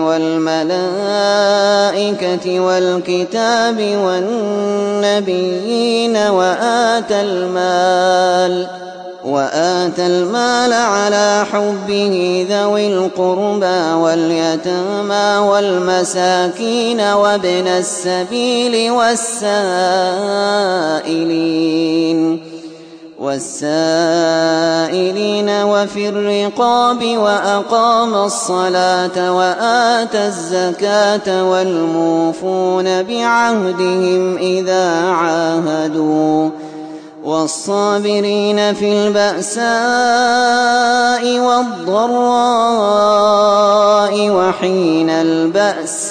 والملائكة والكتاب والنبيين وآتى المال وآتى المال على حبه ذوي القربى واليتامى والمساكين وابن السبيل والسائلين والسائلين وفي الرقاب وأقام الصلاة وآتى الزكاة والموفون بعهدهم إذا عاهدوا والصابرين في البأساء والضراء وحين البأس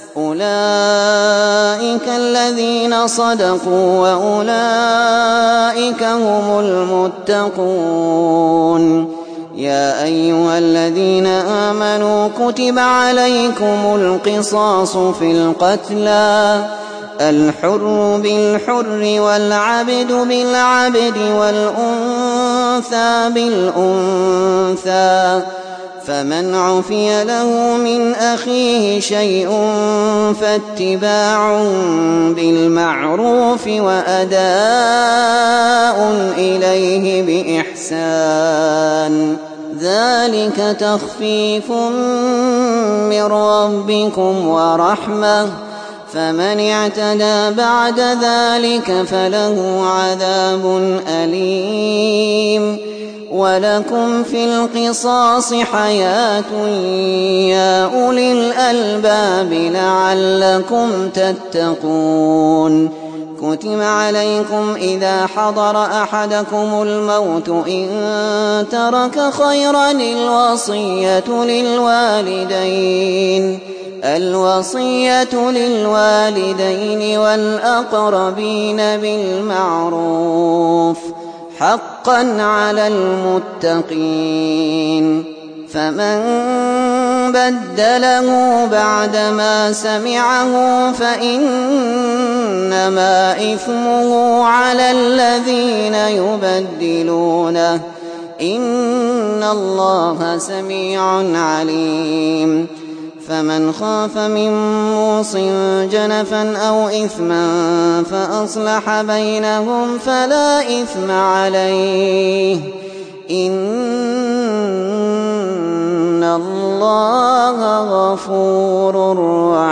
أولئك الذين صدقوا وأولئك هم المتقون يا أيها الذين آمنوا كتب عليكم القصاص في القتلى الحر بالحر والعبد بالعبد والأنثى بالأنثى فمن عفي له من أخيه شيء فاتباع بالمعروف وأداء إليه بإحسان ذلك تخفيف من ربكم ورحمة فمن اعتدى بعد ذلك فله عذاب أليم ولكم في القصاص حياة يا أولي الألباب لعلكم تتقون كتب عليكم إذا حضر أحدكم الموت إن ترك خيرا الوصية للوالدين الوصية للوالدين والأقربين بالمعروف حقا على المتقين فمن بدله بعدما سمعه فإنما إثمه على الذين يبدلونه إن الله سميع عليم فمن خاف من موص جنفا أو إثما فأصلح بينهم فلا إثم عليه إن الله غفور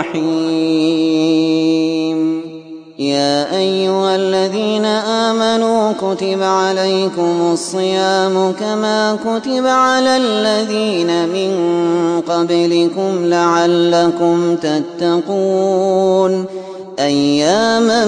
رحيم يا أيها الذين آمنوا كتب عليكم الصيام كما كتب على الذين من قبلكم لعلكم تتقون أياما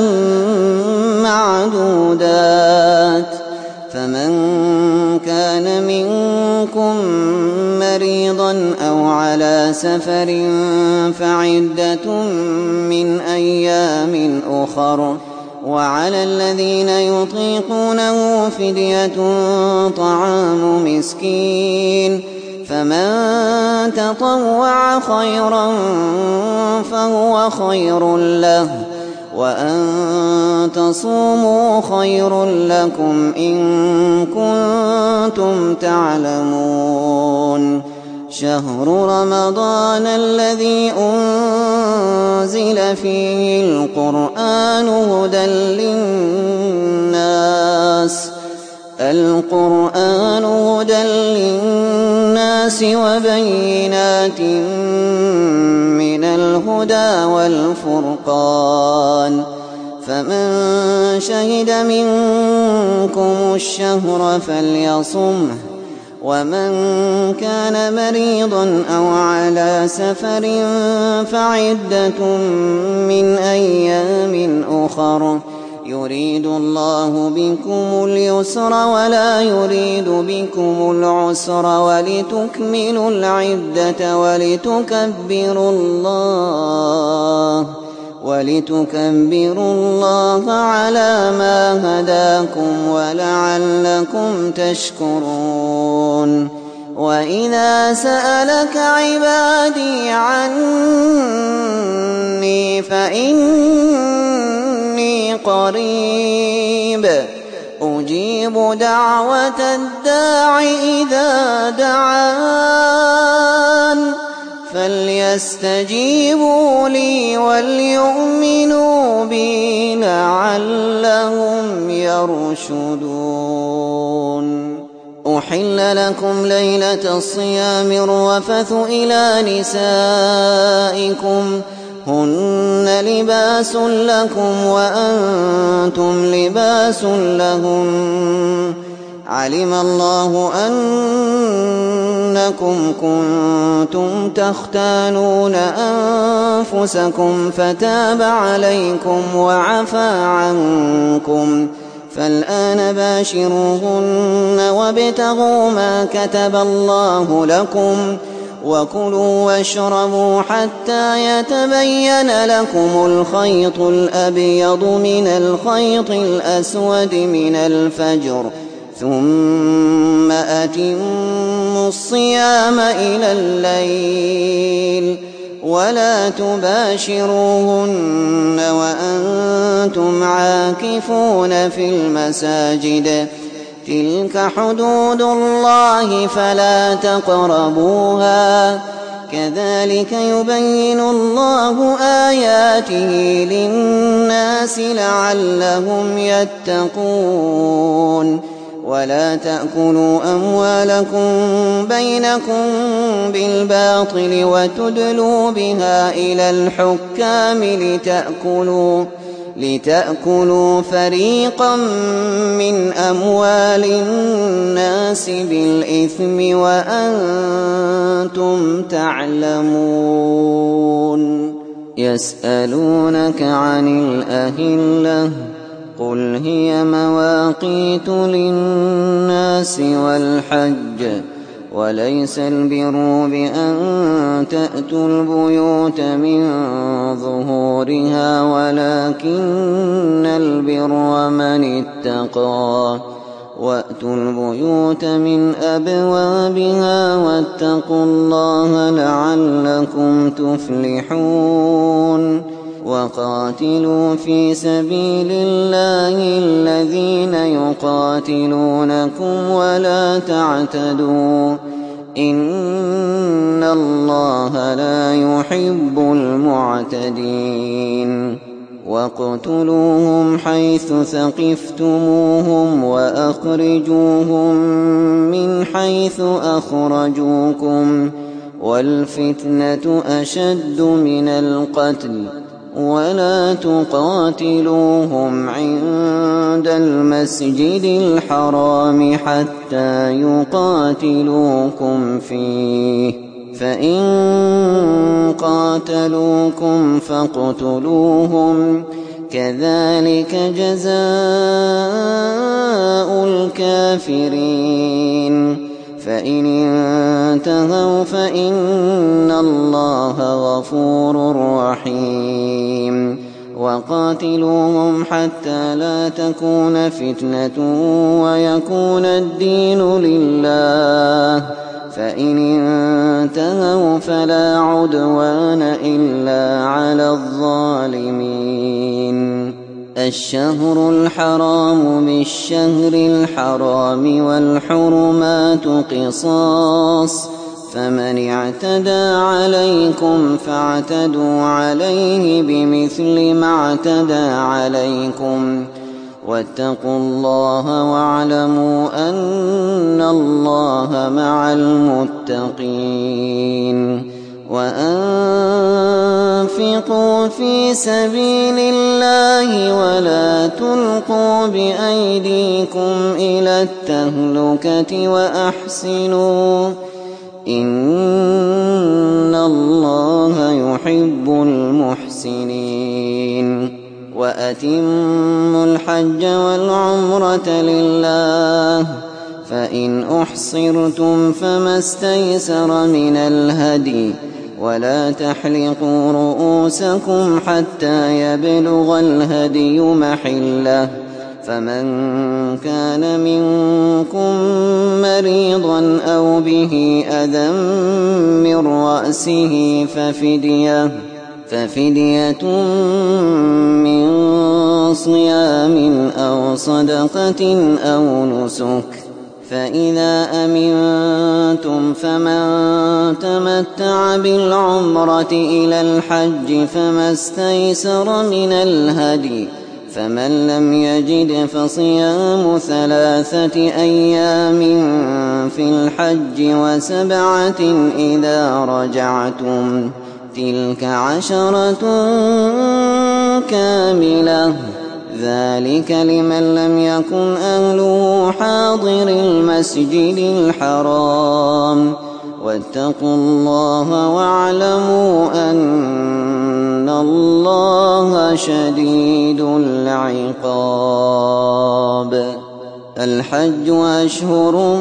معدودات فمن كان منكم مريضا أو على سفر فعدة من أيام أخر وعلى الذين يطيقونه فدية طعام مسكين فمن تطوع خيرا فهو خير له وأن تصوموا خير لكم إن كنتم تعلمون شهر رمضان الذي أنزل فيه القرآن هدى للناس القرآن هدى للناس وبينات من الهدى والفرقان فمن شهد منكم الشهر فليصمه ومن كان مريضا أو على سفر فعدة من أيام أخر يريد الله بكم اليسر ولا يريد بكم العسر ولتكملوا العدة ولتكبروا الله ولتكبروا الله على ما هداكم ولعلكم تشكرون وإذا سألك عبادي عني فإني قريب أجيب دعوة الداع إذا دعان فليستجيبوا لي وليؤمنوا بي لعلهم يرشدون أحل لكم ليلة الصيام الرفث إلى نسائكم هن لباس لكم وأنتم لباس لهم علم الله أنكم كنتم تختانون أنفسكم فتاب عليكم وعفى عنكم فالآن باشروهن وابتغوا ما كتب الله لكم وكلوا واشربوا حتى يتبين لكم الخيط الأبيض من الخيط الأسود من الفجر ثم أتموا الصيام إلى الليل ولا تباشروهن وأنتم عاكفون في المساجد تلك حدود الله فلا تقربوها كذلك يبين الله آياته للناس لعلهم يتقون ولا تأكلوا أموالكم بينكم بالباطل وتدلوا بها إلى الحكام لتأكلوا لتأكلوا فريقا من أموال الناس بالإثم وأنتم تعلمون يسألونك عن الأهلة قل هي مواقيت للناس والحج وليس البر بأن تأتوا البيوت من ظهورها ولكن البر من اتقى وأتوا البيوت من أبوابها واتقوا الله لعلكم تفلحون وقاتلوا في سبيل الله الذين يقاتلونكم ولا تعتدوا إن الله لا يحب المعتدين واقتلوهم حيث ثقفتموهم وأخرجوهم من حيث أخرجوكم والفتنة أشد من القتل ولا تقاتلوهم عند المسجد الحرام حتى يقاتلوكم فيه، فإن قاتلوكم فاقتلوهم، كذلك جزاء الكافرين. فإن انتهوا فإن الله غفور رحيم. وقاتلوهم حتى لا تكون فتنة ويكون الدين لله، فإن انتهوا فلا عدوان إلا على الظالمين. الشهر الحرام بالشهر الحرام والحرمات قصاص، فمن اعتدى عليكم فاعتدوا عليه بمثل ما اعتدى عليكم، واتقوا الله واعلموا أن الله مع المتقين. وأنفقوا في سبيل الله ولا تلقوا بأيديكم إلى التهلكة وأحسنوا إن الله يحب المحسنين. وأتموا الحج والعمرة لله، فإن أحصرتم فما استيسر من الهدي، ولا تحلقوا رؤوسكم حتى يبلغ الهدي محله، فمن كان منكم مريضا أو به أذى من رأسه ففدية ففدية من صيام أو صدقة أو نسك، فإذا أمنتم فمن تمتع بالعمرة إلى الحج فما استيسر من الهدي، فمن لم يجد فصيام ثلاثة أيام في الحج وسبعة إذا رجعتم، تلك عشرة كاملة، ذلك لمن لم يكن أهله حاضر المسجد الحرام. واتقوا الله واعلموا أن الله شديد العقاب. الحج أشهر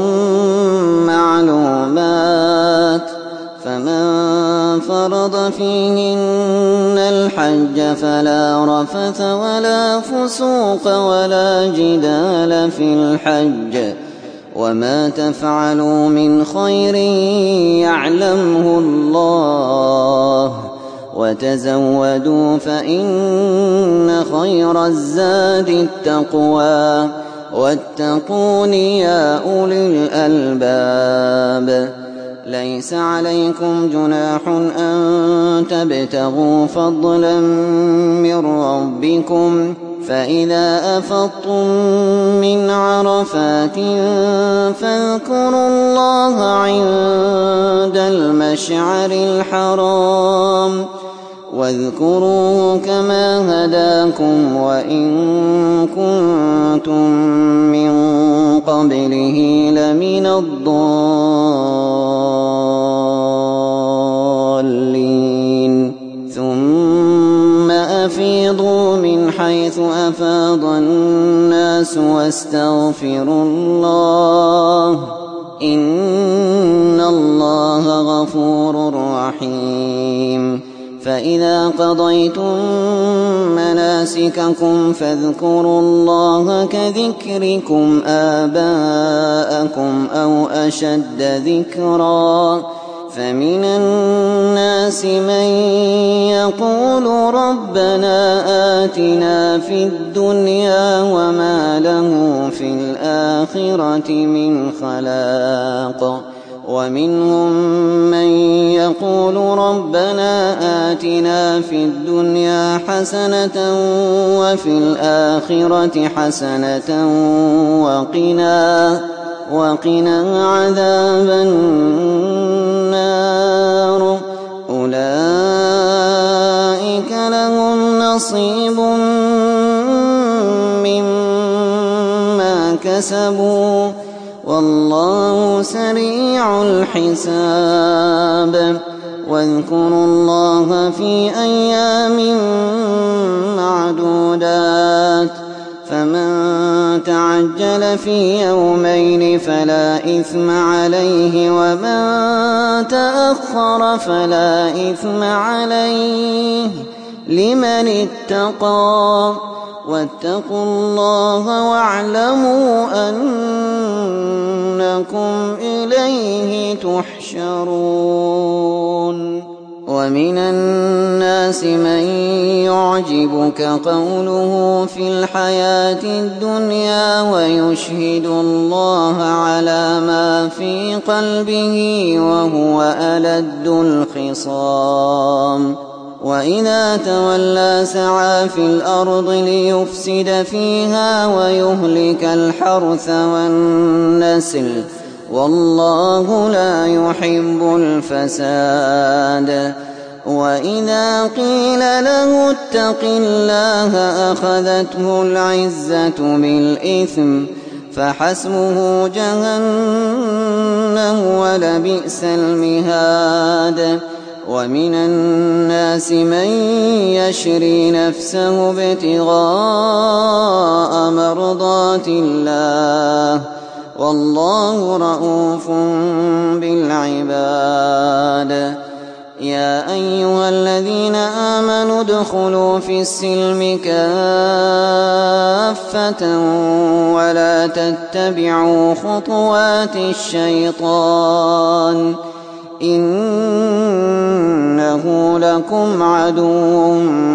معلومات، فمن فرض فيهن الحج فلا رفث ولا فسوق ولا جدال في الحج، وما تفعلوا من خير يعلمه الله، وتزودوا فإن خير الزاد التقوى، واتقون يا أولي الألباب. ليس عليكم جناح أن تبتغوا فضلا من ربكم، فإذا أفضتم من عرفات فاذكروا الله عند المشعر الحرام، واذكروه كما هداكم وإن كنتم من قبله لمن الضالين. ثم أفيضوا من حيث أفاض الناس واستغفروا الله إن الله غفور رحيم. فإذا قضيتم مناسككم فاذكروا الله كذكركم آباءكم أو أشد ذكرا، فمن الناس من يقول ربنا آتنا في الدنيا وما له في الآخرة من خلاق، ومنهم من يقول ربنا آتنا في الدنيا حسنة وفي الآخرة حسنة وقنا وقنا عذاب النار. أولئك لهم نصيب مما كسبوا والله سريع الحساب واذكروا الله في أيام معدودات فمن تعجل في يومين فلا إثم عليه ومن تأخر فلا إثم عليه لمن اتقى واتقوا الله واعلموا أنكم إليه تحشرون ومن الناس من يعجبك قوله في الحياة الدنيا ويشهد الله على ما في قلبه وهو ألد الخصام وإذا تولى سعى في الأرض ليفسد فيها ويهلك الحرث والنسل والله لا يحب الفساد وإذا قيل له اتق الله أخذته العزة بالإثم فحسبه جهنم ولبئس المهاد ومن الناس من يشري نفسه ابتغاء مرضات الله والله رءوف بالعباد يا أيها الذين آمنوا ادخلوا في السلم كافة ولا تتبعوا خطوات الشيطان إنه لكم عدو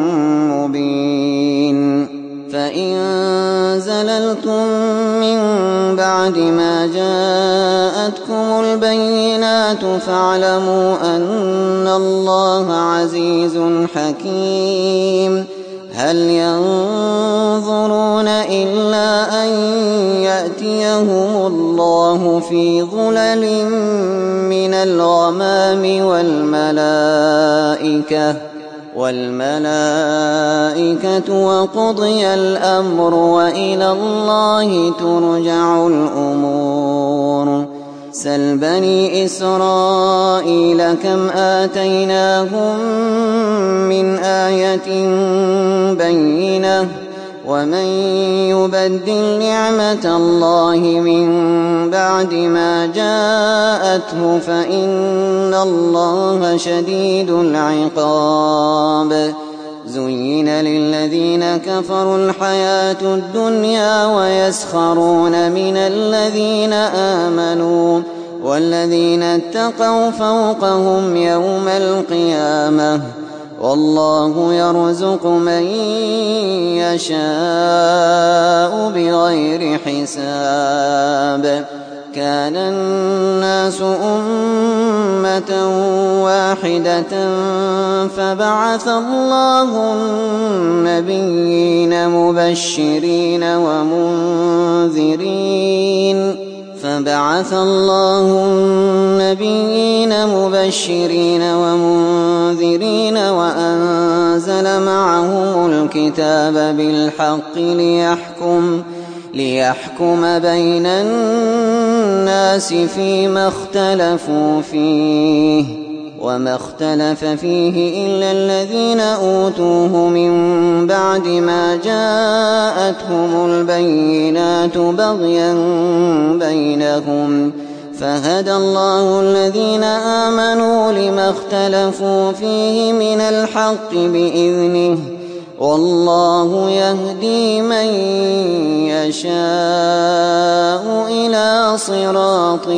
مبين فإن زللتم من بعد ما جاءتكم البينات فاعلموا أن الله عزيز حكيم هل ينظرون إلا أن يأتيهم الله في ظلل من الغمام والملائكة والملائكة وقضي الأمر وإلى الله ترجع الأمور سل بني إسرائيل كم آتيناهم من آية بينة ومن يبدل نعمة الله من بعد ما جاءته فإن الله شديد العقاب زين للذين كفروا الحياة الدنيا ويسخرون من الذين آمنوا والذين اتقوا فوقهم يوم القيامة والله يرزق من يشاء بغير حساب كان الناس أمة واحدة فبعث الله النبيين مبشرين ومنذرين فبعث الله النبيين مبشرين ومنذرين وأنزل معهم الكتاب بالحق ليحكم ليحكم بين الناس فيما اختلفوا فيه وما اختلف فيه إلا الذين أوتوه من بعد ما جاءتهم البينات بغيا بينهم فهدى الله الذين آمنوا لما اختلفوا فيه من الحق بإذنه والله يهدي من يشاء إلى صراط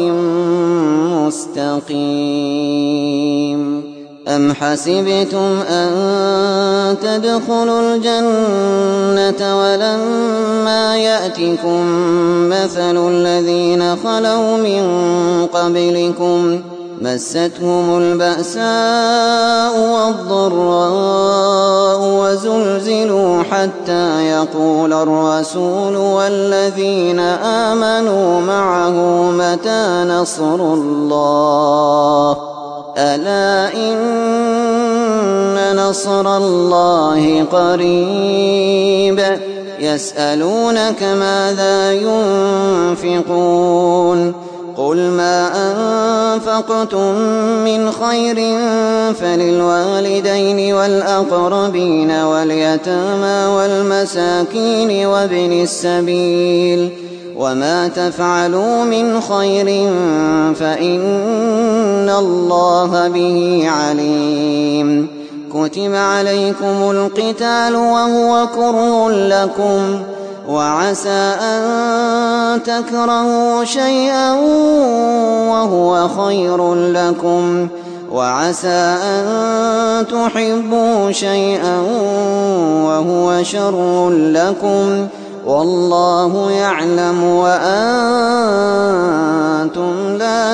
مستقيم أم حسبتم أن تدخلوا الجنة ولما يأتكم مثل الذين خلوا من قبلكم مستهم البأساء والضراء وزلزلوا حتى يقول الرسول والذين آمنوا معه متى نصر الله ألا إن نصر الله قريب يسألونك ماذا ينفقون قل ما أنفقتم من خير فللوالدين والأقربين واليتامى والمساكين وابن السبيل وما تفعلوا من خير فإن الله به عليم كتب عليكم القتال وهو كره لكم وعسى أن تكرهوا شيئا وهو خير لكم وعسى أن تحبوا شيئا وهو شر لكم والله يعلم وأنتم لا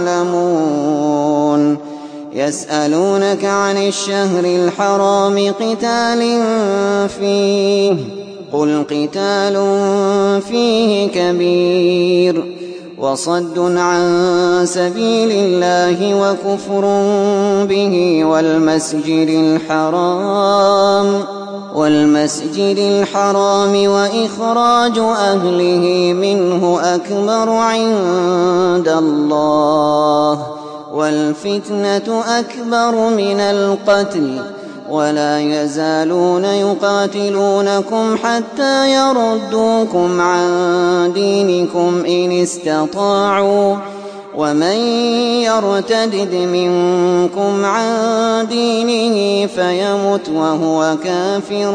تعلمون يسألونك عن الشهر الحرام قتال فيه قل قتال فيه كبير وصد عن سبيل الله وكفر به والمسجد الحرام والمسجد الحرام وإخراج أهله منه أكبر عند الله والفتنة أكبر من القتل ولا يزالون يقاتلونكم حتى يردوكم عن دينكم إن استطاعوا ومن يرتدد منكم عن دينه فيمت وهو كافر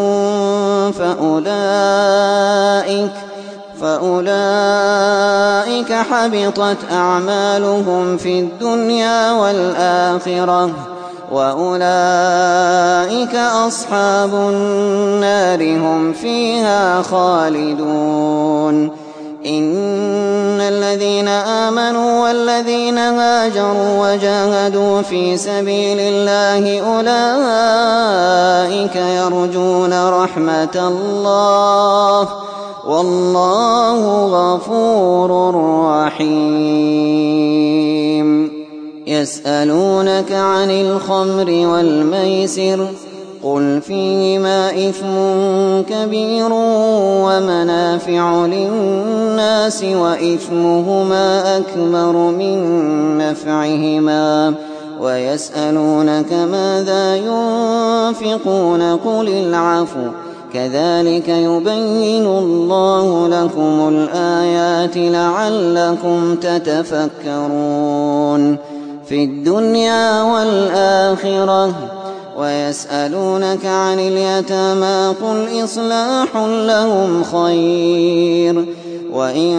فأولئك فأولئك حبطت أعمالهم في الدنيا والآخرة وأولئك أصحاب النار هم فيها خالدون إن الذين آمنوا والذين هاجروا وجاهدوا في سبيل الله أولئك يرجون رحمة الله والله غفور رحيم يسألونك عن الخمر والميسر قل فيهما إثم كبير ومنافع للناس وإثمهما أكبر من نفعهما ويسألونك ماذا ينفقون قل العفو كذلك يبين الله لكم الآيات لعلكم تتفكرون في الدنيا والآخرة ويسألونك عن اليتامى قل إصلاح لهم خير وإن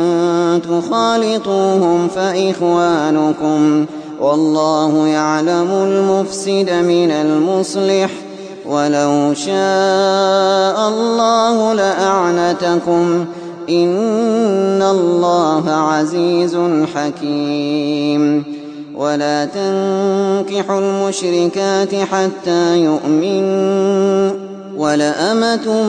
تخالطوهم فإخوانكم والله يعلم المفسد من المصلح ولو شاء الله لأعنتكم إن الله عزيز حكيم ولا تنكحوا المشركات حتى يؤمنوا ولأمة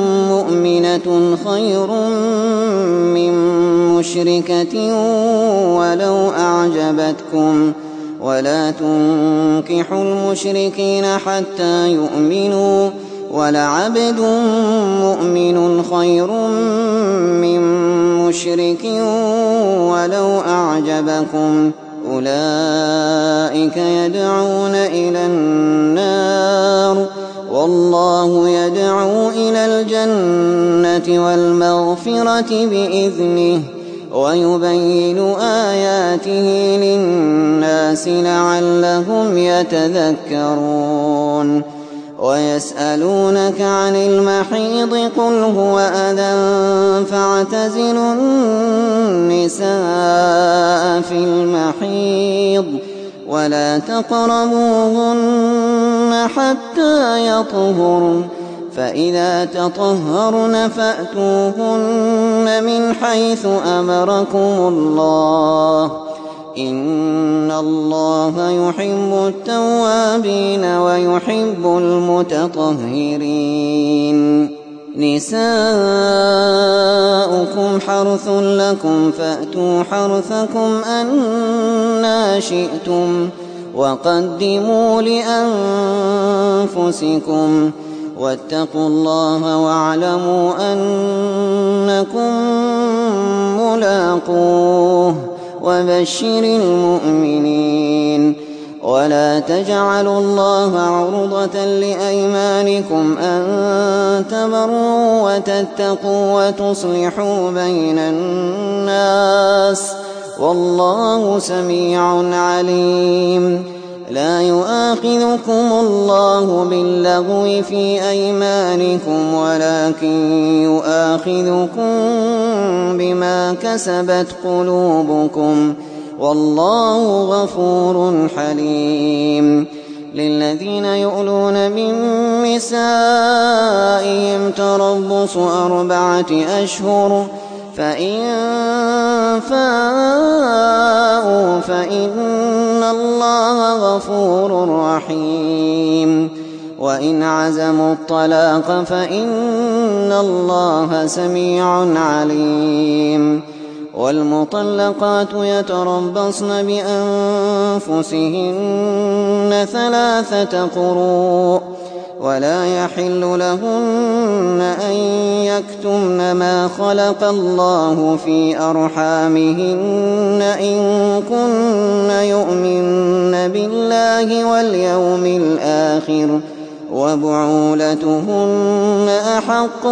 مؤمنة خير من مشركة ولو أعجبتكم ولا تنكحوا المشركين حتى يؤمنوا ولعبد مؤمن خير من مشرك ولو أعجبكم أولئك يدعون إلى النار والله يدعو إلى الجنة والمغفرة بإذنه ويبين آياته للناس لعلهم يتذكرون ويسألونك عن المحيض قل هو أذى فاعتزلوا النساء في المحيض ولا تقربوهن حتى يطهرن فإذا تطهرن فأتوهن من حيث أمركم الله إن الله يحب التوابين ويحب المتطهرين نساؤكم حرث لكم فأتوا حرثكم أنى شئتم وقدموا لأنفسكم واتقوا الله واعلموا أنكم ملاقوه وبشر المؤمنين. ولا تجعلوا الله عرضة لأيمانكم أن تبروا وتتقوا وتصلحوا بين الناس والله سميع عليم. لا يؤاخذكم الله باللغو في أيمانكم ولكن يؤاخذكم بما كسبت قلوبكم والله غفور حليم. للذين يؤلون من نسائهم تربص أربعة أشهر فإن فاءوا فإن الله غفور رحيم. وإن عزموا الطلاق فإن الله سميع عليم. والمطلقات يتربصن بأنفسهن ثلاثة قروء ولا يحل لهن أن يكتمن ما خلق الله في أرحامهن إن كن يؤمن بالله واليوم الآخر وبعولتهن أحق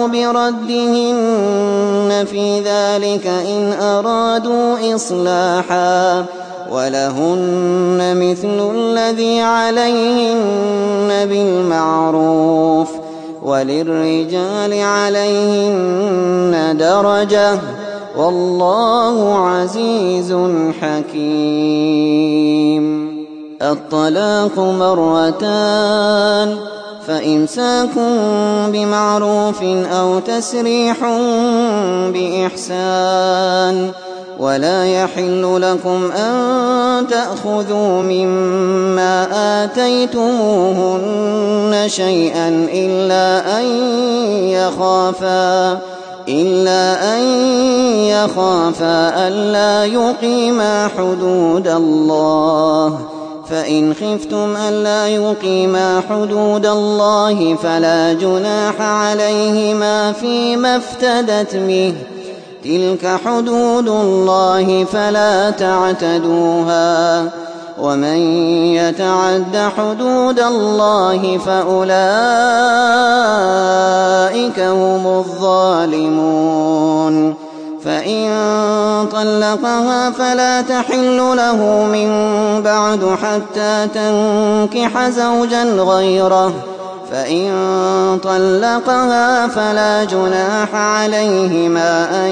بردهن في ذلك إن أرادوا إصلاحا ولهن مثل الذي عليهن بالمعروف وللرجال عليهن درجة والله عزيز حكيم. الطلاق مرتان فإمساك بمعروف أو تسريح بإحسان. ولا يحل لكم أن تأخذوا مما آتيتموهن شيئا إلا أن يخافا إلا أن يخافا ألا يقيما حدود الله. فإن خفتم ألا يقيما حدود الله فلا جناح عليهما فيما افتدت به تلك حدود الله فلا تعتدوها ومن يتعد حدود الله فأولئك هم الظالمون. فإن طلقها فلا تحل له من بعد حتى تنكح زوجا غيره. فإن طلقها فلا جناح عليهما أن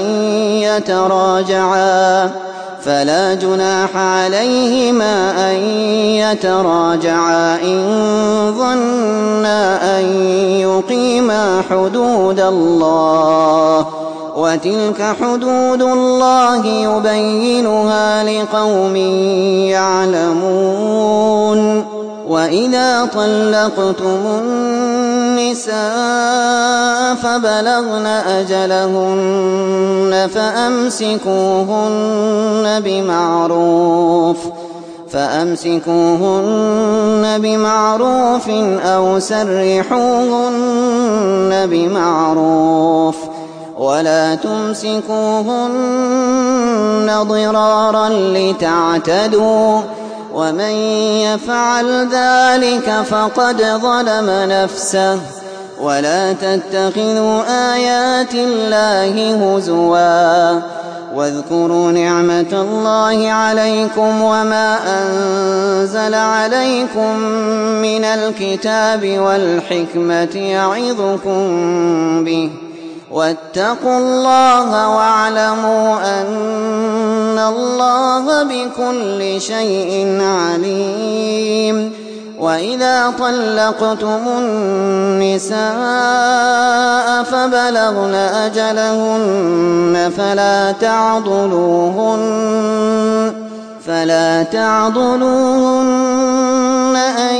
يتراجعا فلا جناح عليهما أن يتراجعا إن ظنا أن يقيما حدود الله وتلك حدود الله يبينها لقوم يعلمون. وإذا طلقتم النساء فبلغن أجلهن فأمسكوهن بمعروف فأمسكوهن بمعروف أو سرحوهن بمعروف ولا تمسكوهن ضرارا لتعتدوا ومن يفعل ذلك فقد ظلم نفسه. ولا تتخذوا آيات الله هزوا واذكروا نعمة الله عليكم وما أنزل عليكم من الكتاب والحكمة يعظكم به واتقوا الله واعلموا أن الله بكل شيء عليم. وإذا طلقتم النساء فبلغن أجلهن فلا تعضلوهن فلا تعضلوهن أن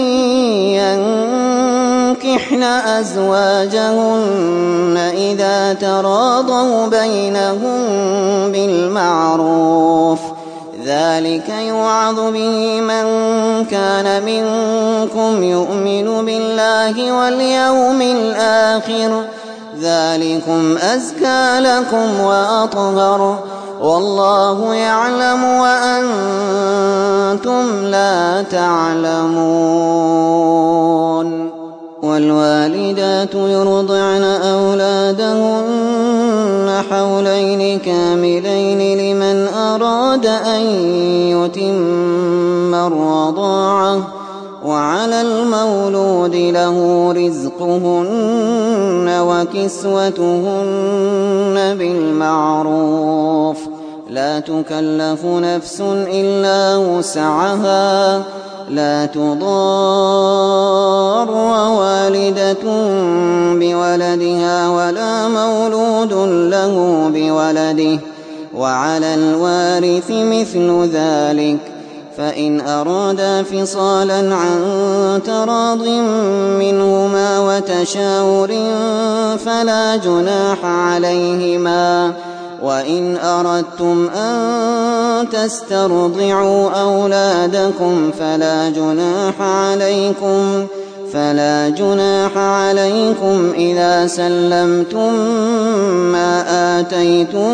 ينكحن أزواجهن إذا تراضوا بينهم بالمعروف ذلك يوعظ به من كان منكم يؤمن بالله واليوم الآخر ذلكم أزكى لكم وأطهر والله يعلم وأنتم لا تعلمون. والوالدات يرضعن أولادهن حولين كاملين لمن أراد أن يتم الرضاعة وعلى المولود له رزقهن وكسوتهن بالمعروف لا تكلف نفس إلا وسعها لا تضار والدة بولدها ولا مولود له بولده وعلى الوارث مثل ذلك فإن أرادا فصالا عن تراض منهما وتشاور فلا جناح عليهما وإن أردتم أن تسترضعوا أولادكم فلا جناح عليكم فلا جناح عليكم إذا سلمتم ما آتيتم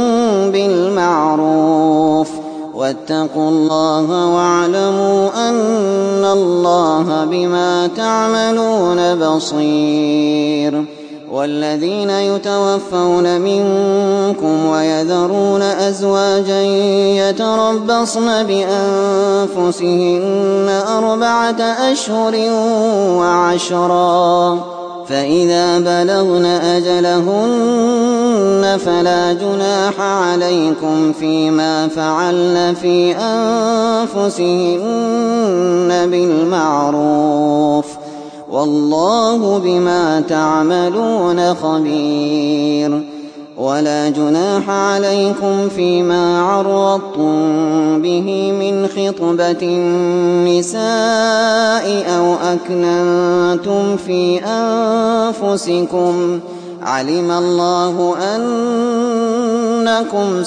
بالمعروف واتقوا الله واعلموا أن الله بما تعملون بصير. والذين يتوفون منكم ويذرون أزواجا يتربصن بأنفسهن أربعة أشهر وعشرا فإذا بلغن أجلهن فلا جناح عليكم فيما فعلن في أنفسهن بالمعروف والله بما تعملون خبير. ولا جناح عليكم فيما عرضتم به من خطبة النساء أو أكننتم في أنفسكم علم الله أنكم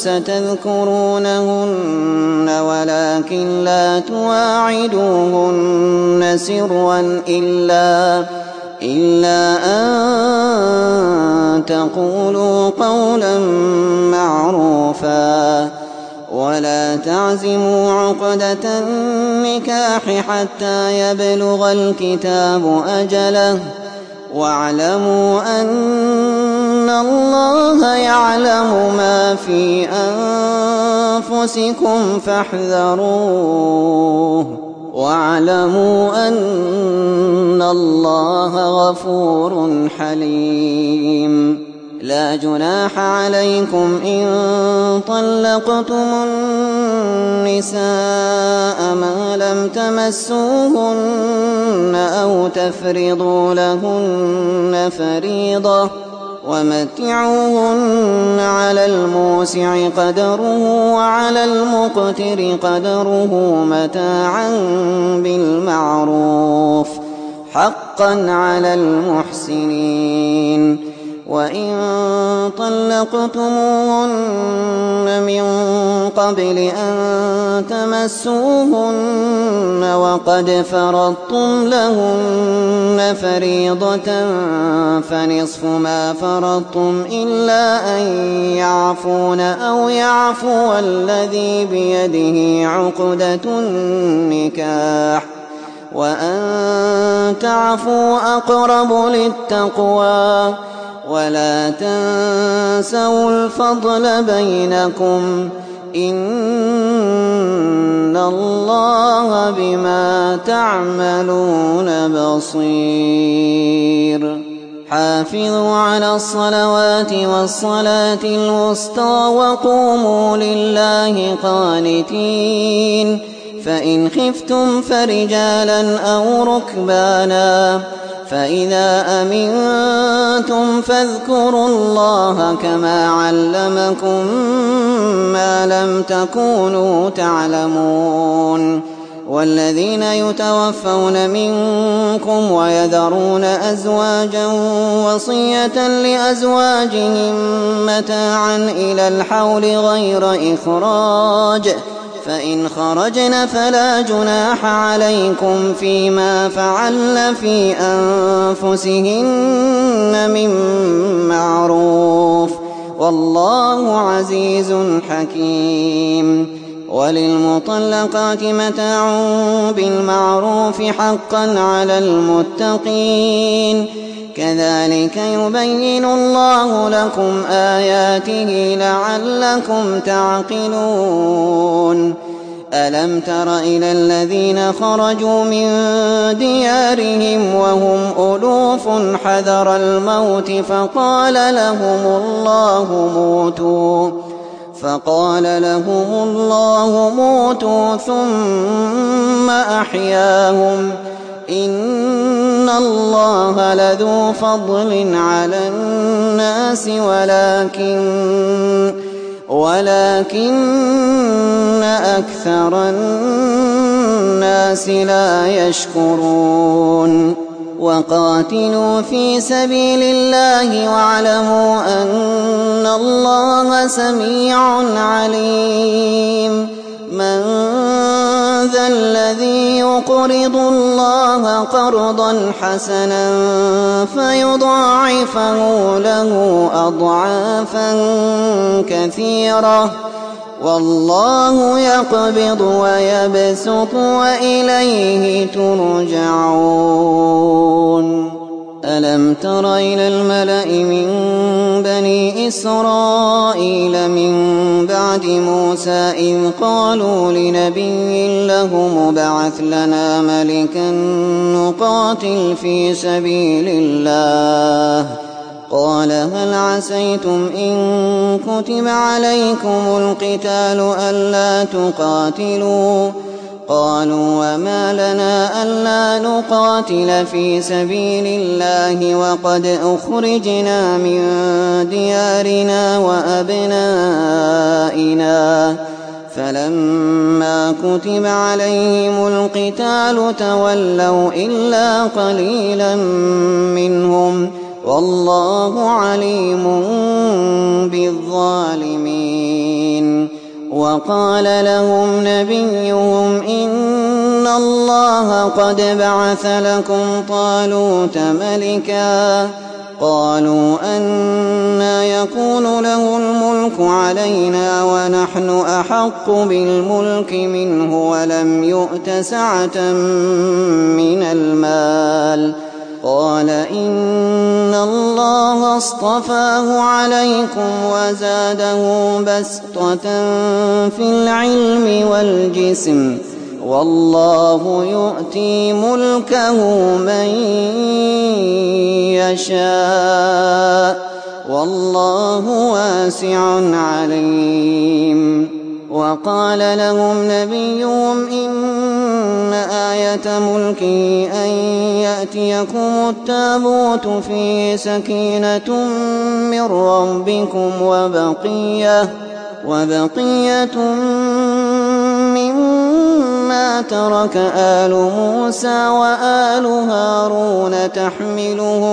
ستذكرونهن ولكن لا تواعدوهن سرا إلا إلا أن تقولوا قولا معروفا ولا تعزموا عقدة النكاح حتى يبلغ الكتاب أجله واعلموا أن الله يعلم ما في أنفسكم فاحذروه واعلموا أن الله غفور حليم. لا جناح عليكم إن طلقتم النساء ما لم تمسوهن أو تفرضوا لهن فريضة ومتعوهن على الموسع قدره وعلى المقتر قدره متاعا بالمعروف حقا على المحسنين. وإن طلقتموهن من قبل أن تمسوهن وقد فرضتم لهن فريضة فنصف ما فرضتم إلا أن يعفون أو يعفو الذي بيده عقدة النكاح وأن تعفوا أقرب للتقوى ولا تنسوا الفضل بينكم إن الله بما تعملون بصير. حافظوا على الصلوات والصلاة الوسطى وقوموا لله قانتين فإن خفتم فرجالا أو ركبانا فإذا أمنتم فاذكروا الله كما علمكم ما لم تكونوا تعلمون. والذين يتوفون منكم ويذرون أزواجا وصية لأزواجهم متاعا إلى الحول غير إخراج فإن خرجن فلا جناح عليكم فيما فعلن في أنفسهن من معروف والله عزيز حكيم. وللمطلقات متاع بالمعروف حقا على المتقين كذلك يبين الله لكم آياته لعلكم تعقلون. ألم تر إلى الذين خرجوا من ديارهم وهم ألوف حذر الموت فقال لهم الله موتوا فقال لهم الله موتوا ثم أحياهم إن الله لذو فضل على الناس ولكن ولكن أكثر الناس لا يشكرون. وقاتلوا في سبيل الله واعلموا أن الله سميع عليم. من ذا الذي يقرض الله قرضا حسنا فيضاعفه له أضعافا كثيرة والله يقبض ويبسط وإليه ترجعون. ألم تر إلى الملأ من بني إسرائيل من بعد موسى إذ قالوا لنبي له ابعث لنا ملكا نقاتل في سبيل الله قال هل عسيتم إن كتب عليكم القتال ألا تقاتلوا قالوا وما لنا ألا نقاتل في سبيل الله وقد أخرجنا من ديارنا وأبنائنا فلما كتب عليهم القتال تولوا إلا قليلا منهم والله عليم بالظالمين. وقال لهم نبيهم إن الله قد بعث لكم طالوت ملكا قالوا أنى يكون له الملك علينا ونحن أحق بالملك منه ولم يؤت سعة من المال قال إن الله اصطفاه عليكم وزاده بسطة في العلم والجسم والله يؤتي ملكه من يشاء والله واسع عليم. وقال لهم نبيهم إن آية ملكه أن يأتيكم التابوت فيه سكينة من ربكم وبقية, وبقية مما ترك آل موسى وآل هارون تحمله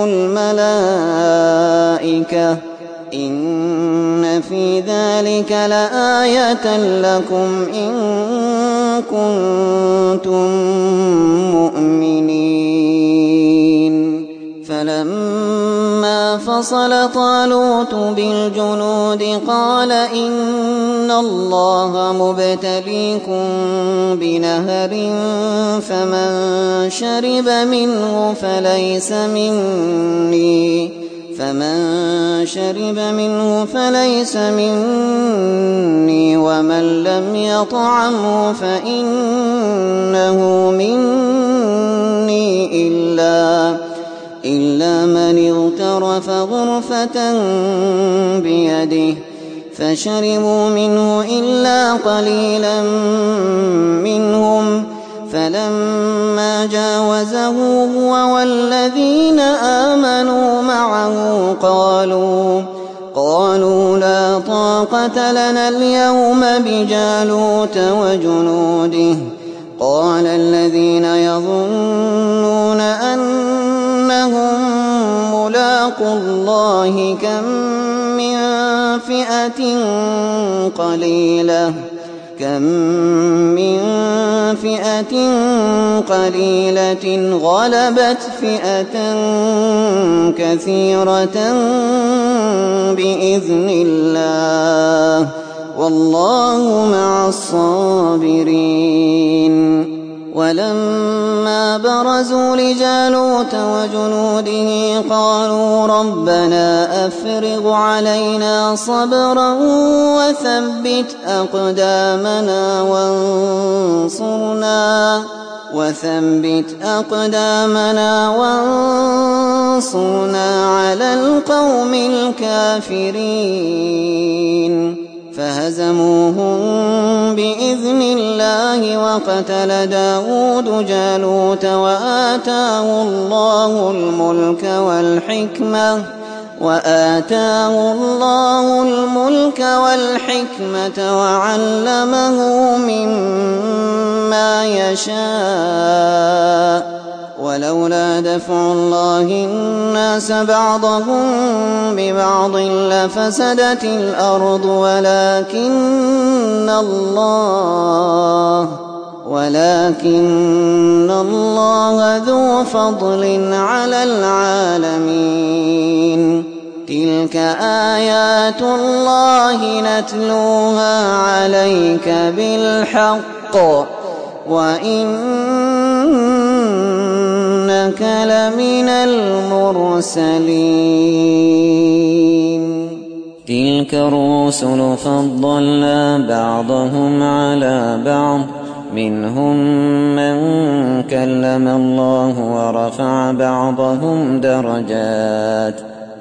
الملائكة إن في ذلك لآية لكم إن كنتم مؤمنين. فلما فصل طالوت بالجنود قال إن الله مبتليكم بنهر فمن شرب منه فليس مني فمن شرب منه فليس مني ومن لم يطعمه فإنه مني إلا إلا من اغترف غرفة بيده فشربوا منه إلا قليلا منهم فلما جاوزه هو والذين آمنوا معه قالوا قالوا لا طاقة لنا اليوم بجالوت وجنوده قال الذين يظنون أنهم ملاقو الله كم من فئة قليلة كم من فئة قليلة غلبت فئة كثيرة بإذن الله والله مع الصابرين. ولما برزوا لجالوت وجنوده قالوا ربنا أفرغ علينا صبرا وثبت أقدامنا وانصرنا وثبت أقدامنا وانصرنا على القوم الكافرين. فهزموهم بإذن الله وقتل داود جالوت وآتاه الله الملك والحكمة وآتاه الله الملك والحكمة وعلمه مما يشاء ولولا دفع الله الناس بعضهم ببعض لفسدت الأرض ولكن الله ولكن الله ذو فضل على العالمين. تلك آيات الله نتلوها عليك بالحق وإنك لمن المرسلين. تلك الرسل فضلنا بعضهم على بعض منهم من كلم الله ورفع بعضهم درجات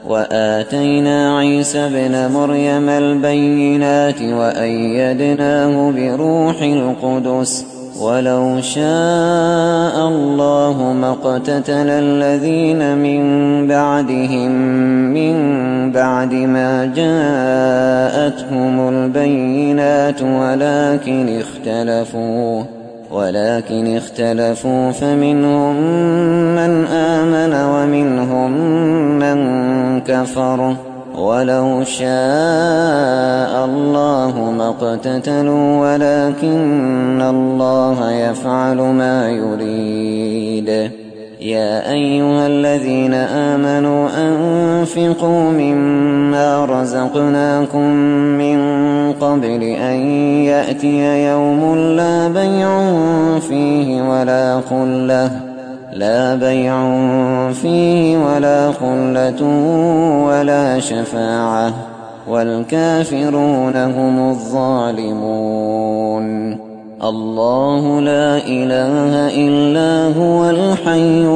وآتينا عيسى ابن مريم البينات وأيدناه بروح القدس ولو شاء الله ما اقتتل الذين من بعدهم من بعد ما جاءتهم البينات ولكن اختلفوا ولكن اختلفوا فمنهم من آمن ومنهم من كفر ولو شاء الله ما اقتتلوا ولكن الله يفعل ما يريد. يا أيها الذين آمنوا أنفقوا مما رزقناكم من قبل أن يأتي يوم لا بيع فيه ولا خلة لا بيع فيه ولا خلة ولا شفاعة والكافرون هم الظالمون. الله لا إله إلا هو الحي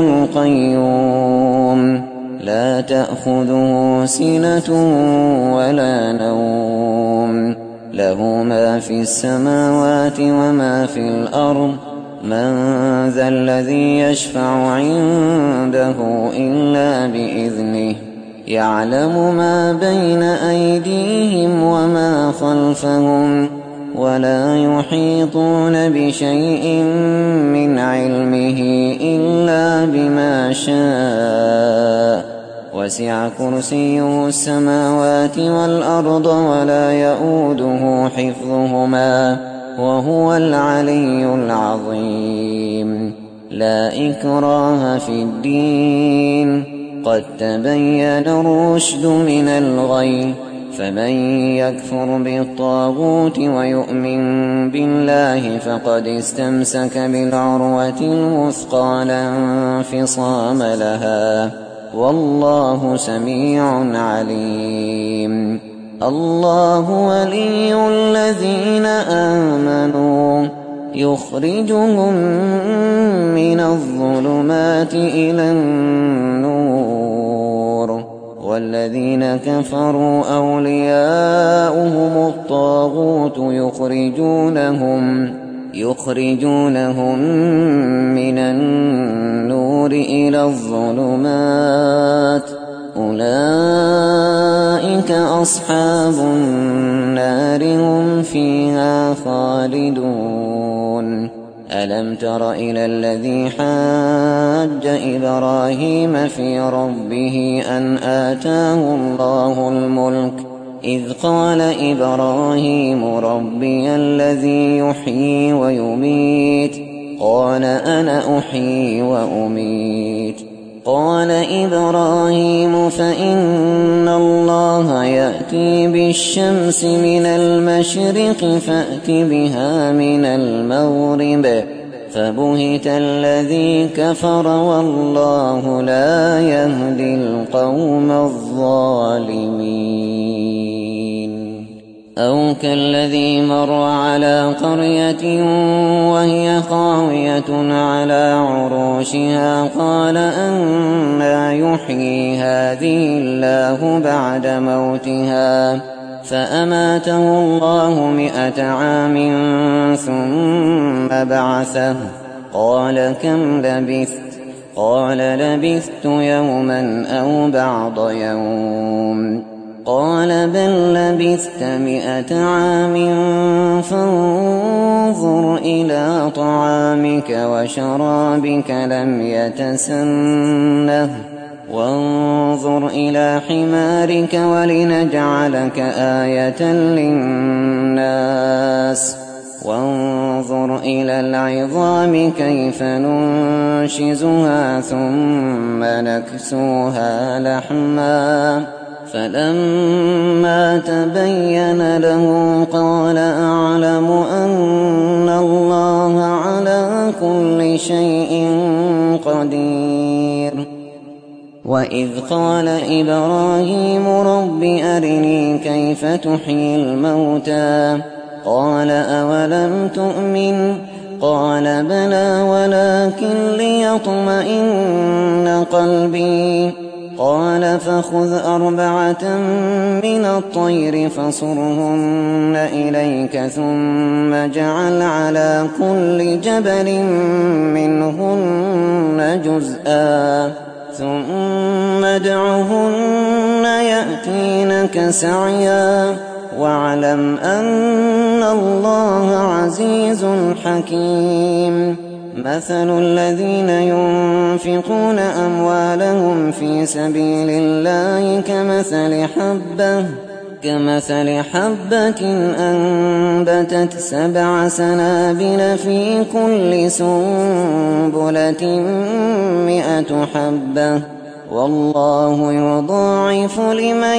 القيوم لا تأخذه سنة ولا نوم له ما في السماوات وما في الأرض من ذا الذي يشفع عنده إلا بإذنه يعلم ما بين أيديهم وما خلفهم ولا يحيطون بشيء من علمه إلا بما شاء وسع كرسيه السماوات والأرض ولا يؤوده حفظهما وهو العلي العظيم. لا إكراه في الدين قد تبين الرشد من الغي فمن يكفر بالطاغوت ويؤمن بالله فقد استمسك بالعروة الوثقى لا انفصام لها والله سميع عليم. الله ولي الذين آمنوا يخرجهم من الظلمات إلى النور والذين كفروا أولياؤهم الطاغوت يخرجونهم يخرجونهم من النور إلى الظلمات أولئك أصحاب النار هم فيها خالدون. ألم تر إلى الذي حاج إبراهيم في ربه أن آتاه الله الملك إذ قال إبراهيم ربي الذي يحيي ويميت قال أنا أحيي وأميت قال إبراهيم فإن الله يأتي بالشمس من المشرق فأت بها من المغرب فبهت الذي كفر والله لا يهدي القوم الظالمين أو كالذي مر على قرية وهي خاوية على عروشها قال أنى يحيي هذه الله بعد موتها فأماته الله مئة عام ثم بعثه قال كم لبثت قال لبثت يوما أو بعض يوم قال بل لبثت مئة عام فانظر إلى طعامك وشرابك لم يتسنه وانظر إلى حمارك ولنجعلك آية للناس وانظر إلى العظام كيف ننشزها ثم نكسوها لحما فلما تبين له قال أعلم أن الله على كل شيء قدير وإذ قال إبراهيم رب أرني كيف تحيي الموتى قال أولم تؤمن قال بلى ولكن ليطمئن قلبي قال فخذ أربعة من الطير فصرهن إليك ثم اجعل على كل جبل منهن جزءا ثم ادعهن يأتينك سعيا واعلم أن الله عزيز حكيم مثل الذين ينفقون أموالهم في سبيل الله كمثل حبة كمثل حبة أنبتت سبع سنابل في كل سنبلة مئة حبة والله يضاعف لمن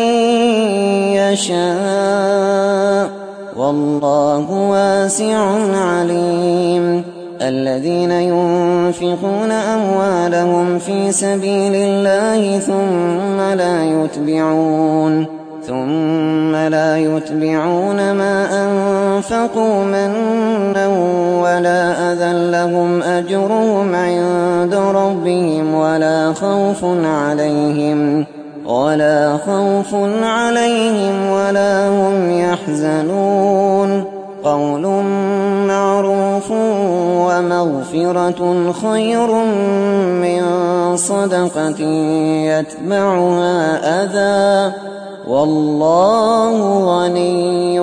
يشاء والله واسع عليم الذين ينفقون أموالهم في سبيل الله ثم لا يتبعون ثم لا يتبعون ما أنفقوا منا ولا أذى لهم أجرهم عند ربهم ولا خوف عليهم ولا خوف عليهم ولا هم يحزنون قول معروف ومغفرة خير من صدقة يتبعها أذى والله غني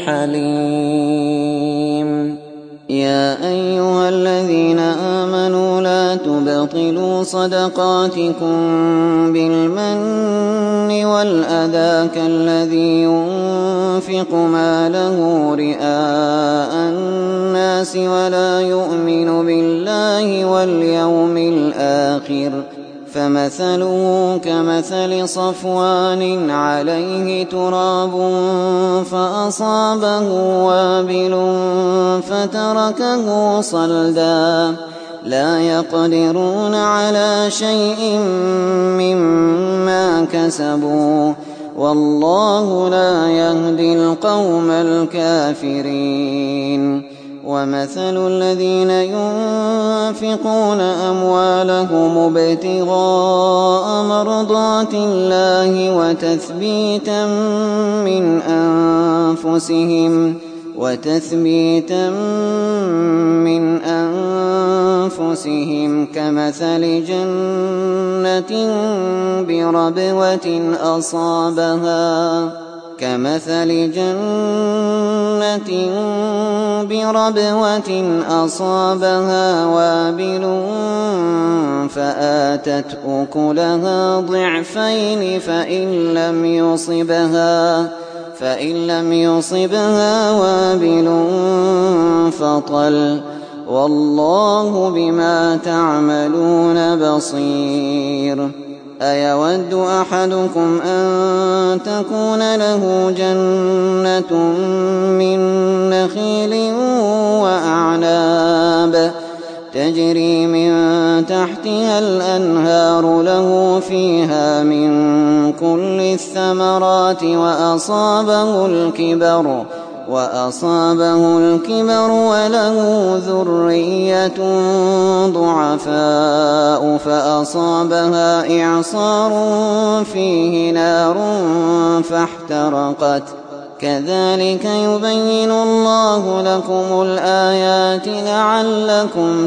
حليم يا أيها الذين آمنوا لا تبطلوا صدقاتكم بالمن والأذى كالذي ينفق ماله رئاء الناس ولا يؤمن بالله واليوم الآخر فمثله كمثل صفوان عليه تراب فأصابه وابل فتركه صلدا لا يقدرون على شيء مما كسبوا والله لا يهدي القوم الكافرين ومثل الذين ينفقون أموالهم ابتغاء مرضات الله وتثبيتا من أنفسهم وتثبيتا من أنفسهم كمثل جنة بربوة أصابها كمثل جنة بربوة أصابها وابل فآتت أكلها ضعفين فإن لم يصبها فإن لم يصبها وابل فطل والله بما تعملون بصير أيود أحدكم أن تكون له جنة من نخيل وأعناب تجري من تحتها الأنهار له فيها من كل الثمرات وأصابه الكبر وأصابه الكبر وله ذرية ضعفاء فأصابها إعصار فيه نار فاحترقت كذلك يبين الله لكم الآيات لعلكم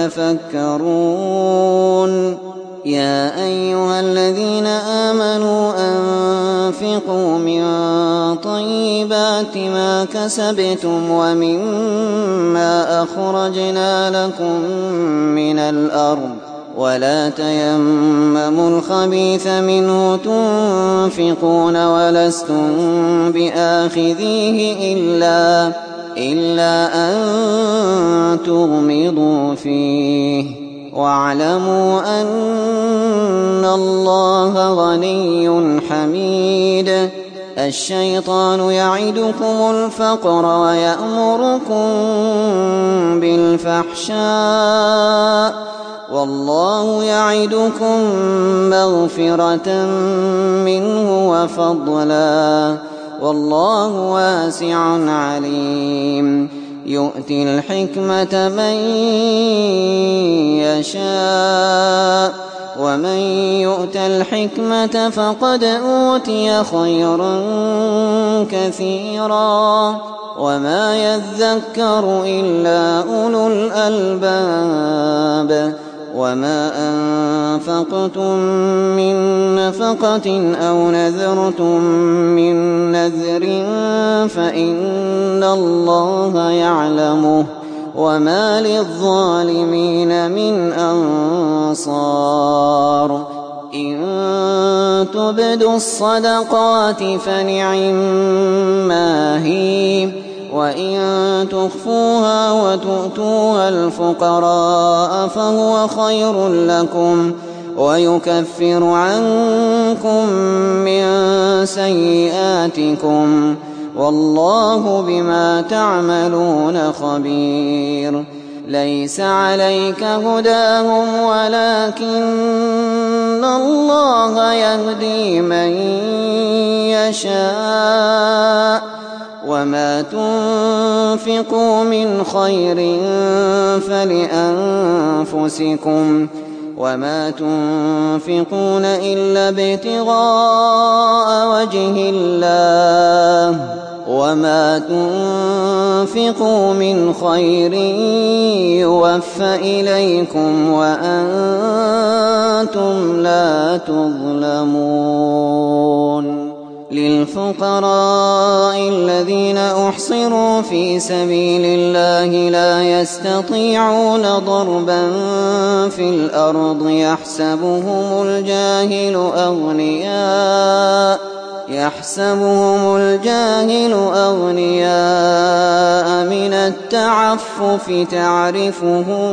تتفكرون يا أيها الذين آمنوا أنفقوا من طيبات ما كسبتم ومما أخرجنا لكم من الأرض ولا تيمموا الخبيث منه تنفقون ولستم بآخذيه إلا, إلا أن تغمضوا فيه واعلموا أن الله غني حميد الشيطان يعدكم الفقر ويأمركم بالفحشاء والله يعدكم مغفرة منه وفضلا والله واسع عليم يؤتي الحكمة من يشاء ومن يؤت الحكمة فقد أوتي خيرا كثيرا وما يذكر إلا أولو الألباب وما أنفقتم من نفقة أو نذرتم من نذر فإن الله يعلمه وما للظالمين من أنصار إن تبدوا الصدقات فنعما هي وإن تخفوها وتؤتوها الفقراء فهو خير لكم ويكفر عنكم من سيئاتكم والله بما تعملون خبير ليس عليك هداهم ولكن الله يهدي من يشاء وما تنفقوا من خير فلأنفسكم وما تنفقون إلا ابتغاء وجه الله وما تنفقوا من خير يوفى إليكم وأنتم لا تظلمون للفقراء الذين أحصروا في سبيل الله لا يستطيعون ضربا في الأرض يحسبهم الجاهل أغنياء يحسبهم الجاهل أغنياء من التعفف تعرفهم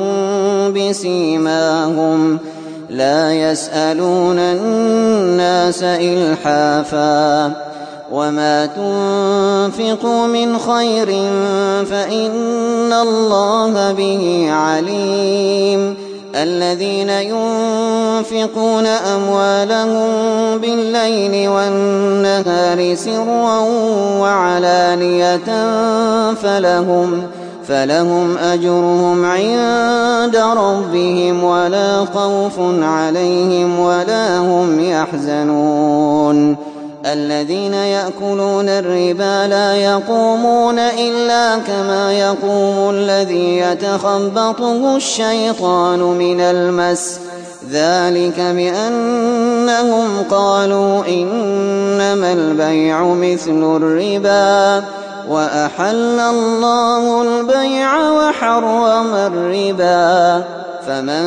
بسيماهم لا يسألون الناس إلحافا وما تنفقوا من خير فإن الله به عليم الذين ينفقون أموالهم بالليل والنهار سرا وعلانية فلهم فلهم أجرهم عند ربهم ولا خوف عليهم ولا هم يحزنون الذين يأكلون الربا لا يقومون إلا كما يقوم الذي يتخبطه الشيطان من المس ذلك بأنهم قالوا إنما البيع مثل الربا وأحل الله البيع وحرم الربا فمن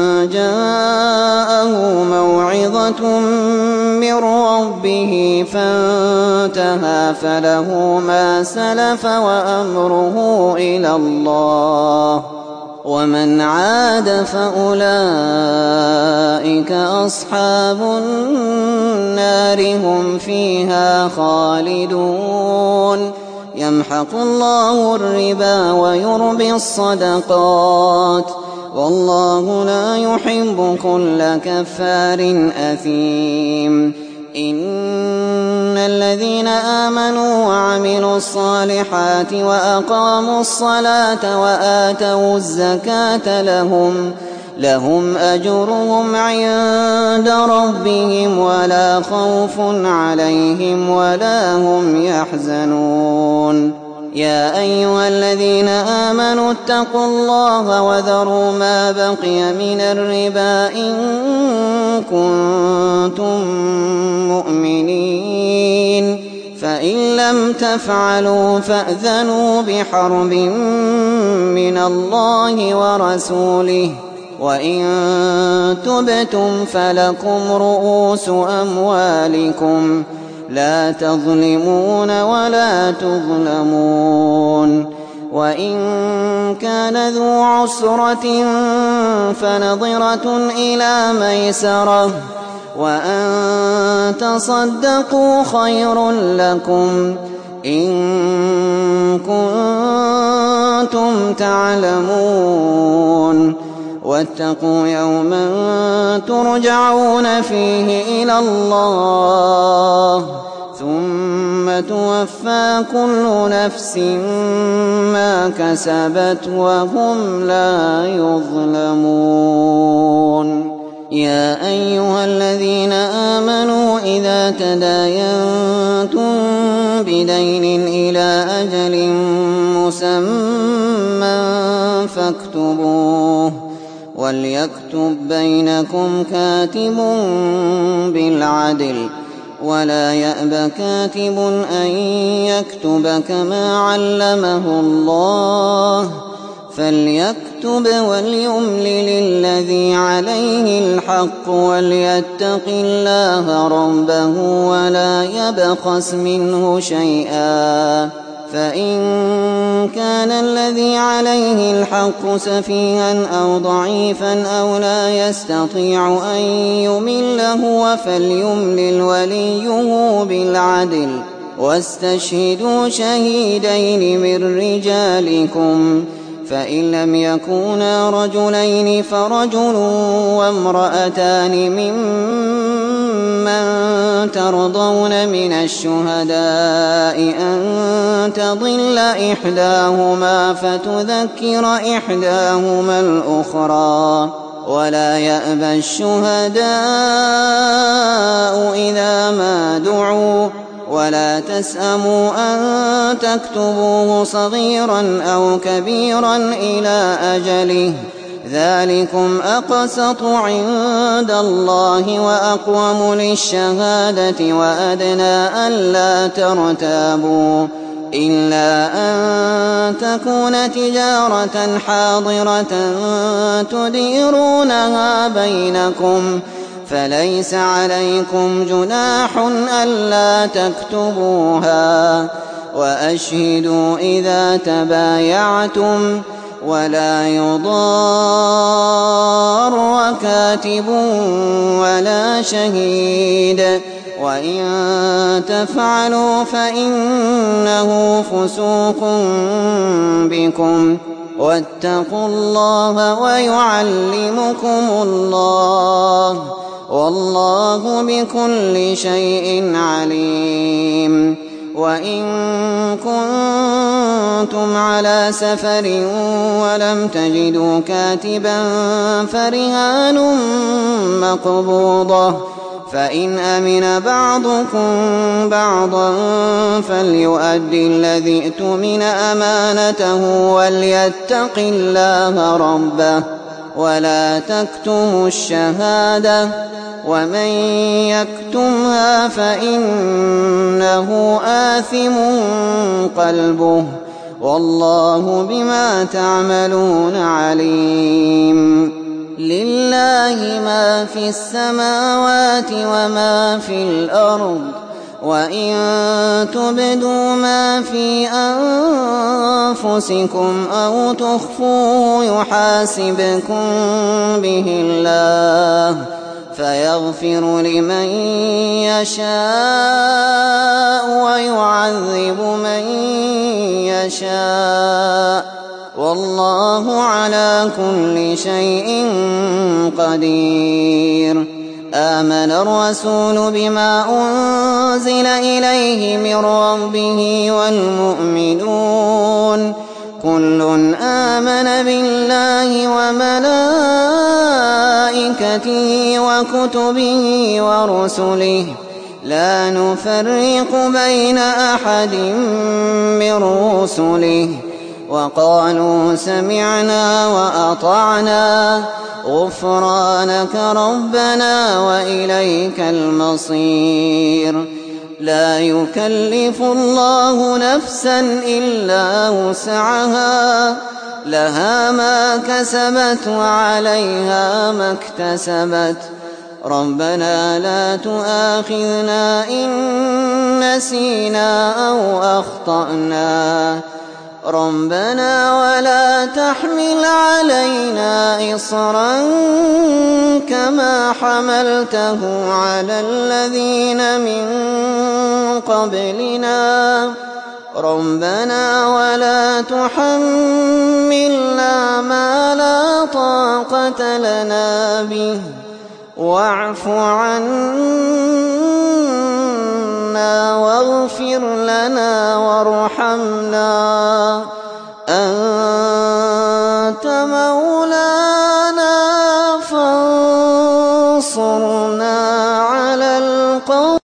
جاءه موعظة من ربه فانتهى فله ما سلف وأمره إلى الله، ومن عاد فأولئك أصحاب النار هم فيها خالدون. يمحق الله الربا ويربي الصدقات، والله لا يحب كل كفار أثيم. إن الذين آمنوا وعملوا الصالحات وأقاموا الصلاة وآتوا الزكاة لهم لهم أجرهم عند ربهم ولا خوف عليهم ولا هم يحزنون. يا أيها الذين آمنوا اتقوا الله وذروا ما بقي من الربا إن كنتم مؤمنين، فإن لم تفعلوا فأذنوا بحرب من الله ورسوله، وإن تبتم فلكم رؤوس أموالكم لا تظلمون ولا تظلمون. وإن كان ذو عسرة فنظرة إلى ميسرة، وأن تصدقوا خير لكم إن كنتم تعلمون. واتقوا يوما ترجعون فيه إلى الله ثم توفى كل نفس ما كسبت وهم لا يظلمون. يا أيها الذين آمنوا إذا تداينتم بدين إلى أجل مسمى فاكتبوه، وليكتب بينكم كاتب بالعدل، ولا يأب كاتب أن يكتب كما علمه الله، فليكتب وليملل الذي عليه الحق وليتق الله ربه ولا يبخس منه شيئا، فإن كان الذي عليه الحق سفيها أو ضعيفا أو لا يستطيع أن يمل هو فليملل وليه بالعدل، واستشهدوا شهيدين من رجالكم، فإن لم يكونا رجلين فرجل وامرأتان ممن ترضون من الشهداء أن تضل إحداهما فتذكر إحداهما الأخرى، ولا يأبى الشهداء إذا ما دعوا، ولا تسأموا أن تكتبوه صغيرا أو كبيرا إلى أجله، ذلكم أقسط عند الله وأقوم للشهادة وأدنى ألا ترتابوا، إلا أن تكون تجارة حاضرة تديرونها بينكم، فليس عليكم جناح ألا تكتبوها، وأشهدوا إذا تبايعتم، ولا يضار كاتب ولا شهيد، وإن تفعلوا فإنه فسوق بكم، واتقوا الله ويعلمكم الله، والله بكل شيء عليم. وإن كنتم على سفر ولم تجدوا كاتبا فرهان مقبوضة، فإن أمن بعضكم بعضا فليؤدي الذي اؤتمن أمانته وليتق الله ربه، ولا تكتموا الشهادة، ومن يكتمها فإنه آثم قلبه، والله بما تعملون عليم. لله ما في السماوات وما في الأرض وإن تبدوا ما في أنفسكم أو تخفوه يحاسبكم به الله فيغفر لمن يشاء ويعذب من يشاء والله على كل شيء قدير. آمن الرسول بما أنزل إليه من ربه والمؤمنون كل آمن بالله وملائكته وكتبه ورسله لا نفرق بين أحد من رسله وقالوا سمعنا وأطعنا غفرانك ربنا وإليك المصير. لا يكلف الله نفسا إلا وسعها لها ما كسبت وعليها ما اكتسبت ربنا لا تؤاخذنا إن نسينا أو أخطأنا ربنا ولا تحمل علينا إصرا كما حملته على الذين من قبلنا ربنا ولا تحملنا ما لا طاقة لنا به واعف عنا واغفر لنا وارحمنا أنت مولانا فانصرنا على القوم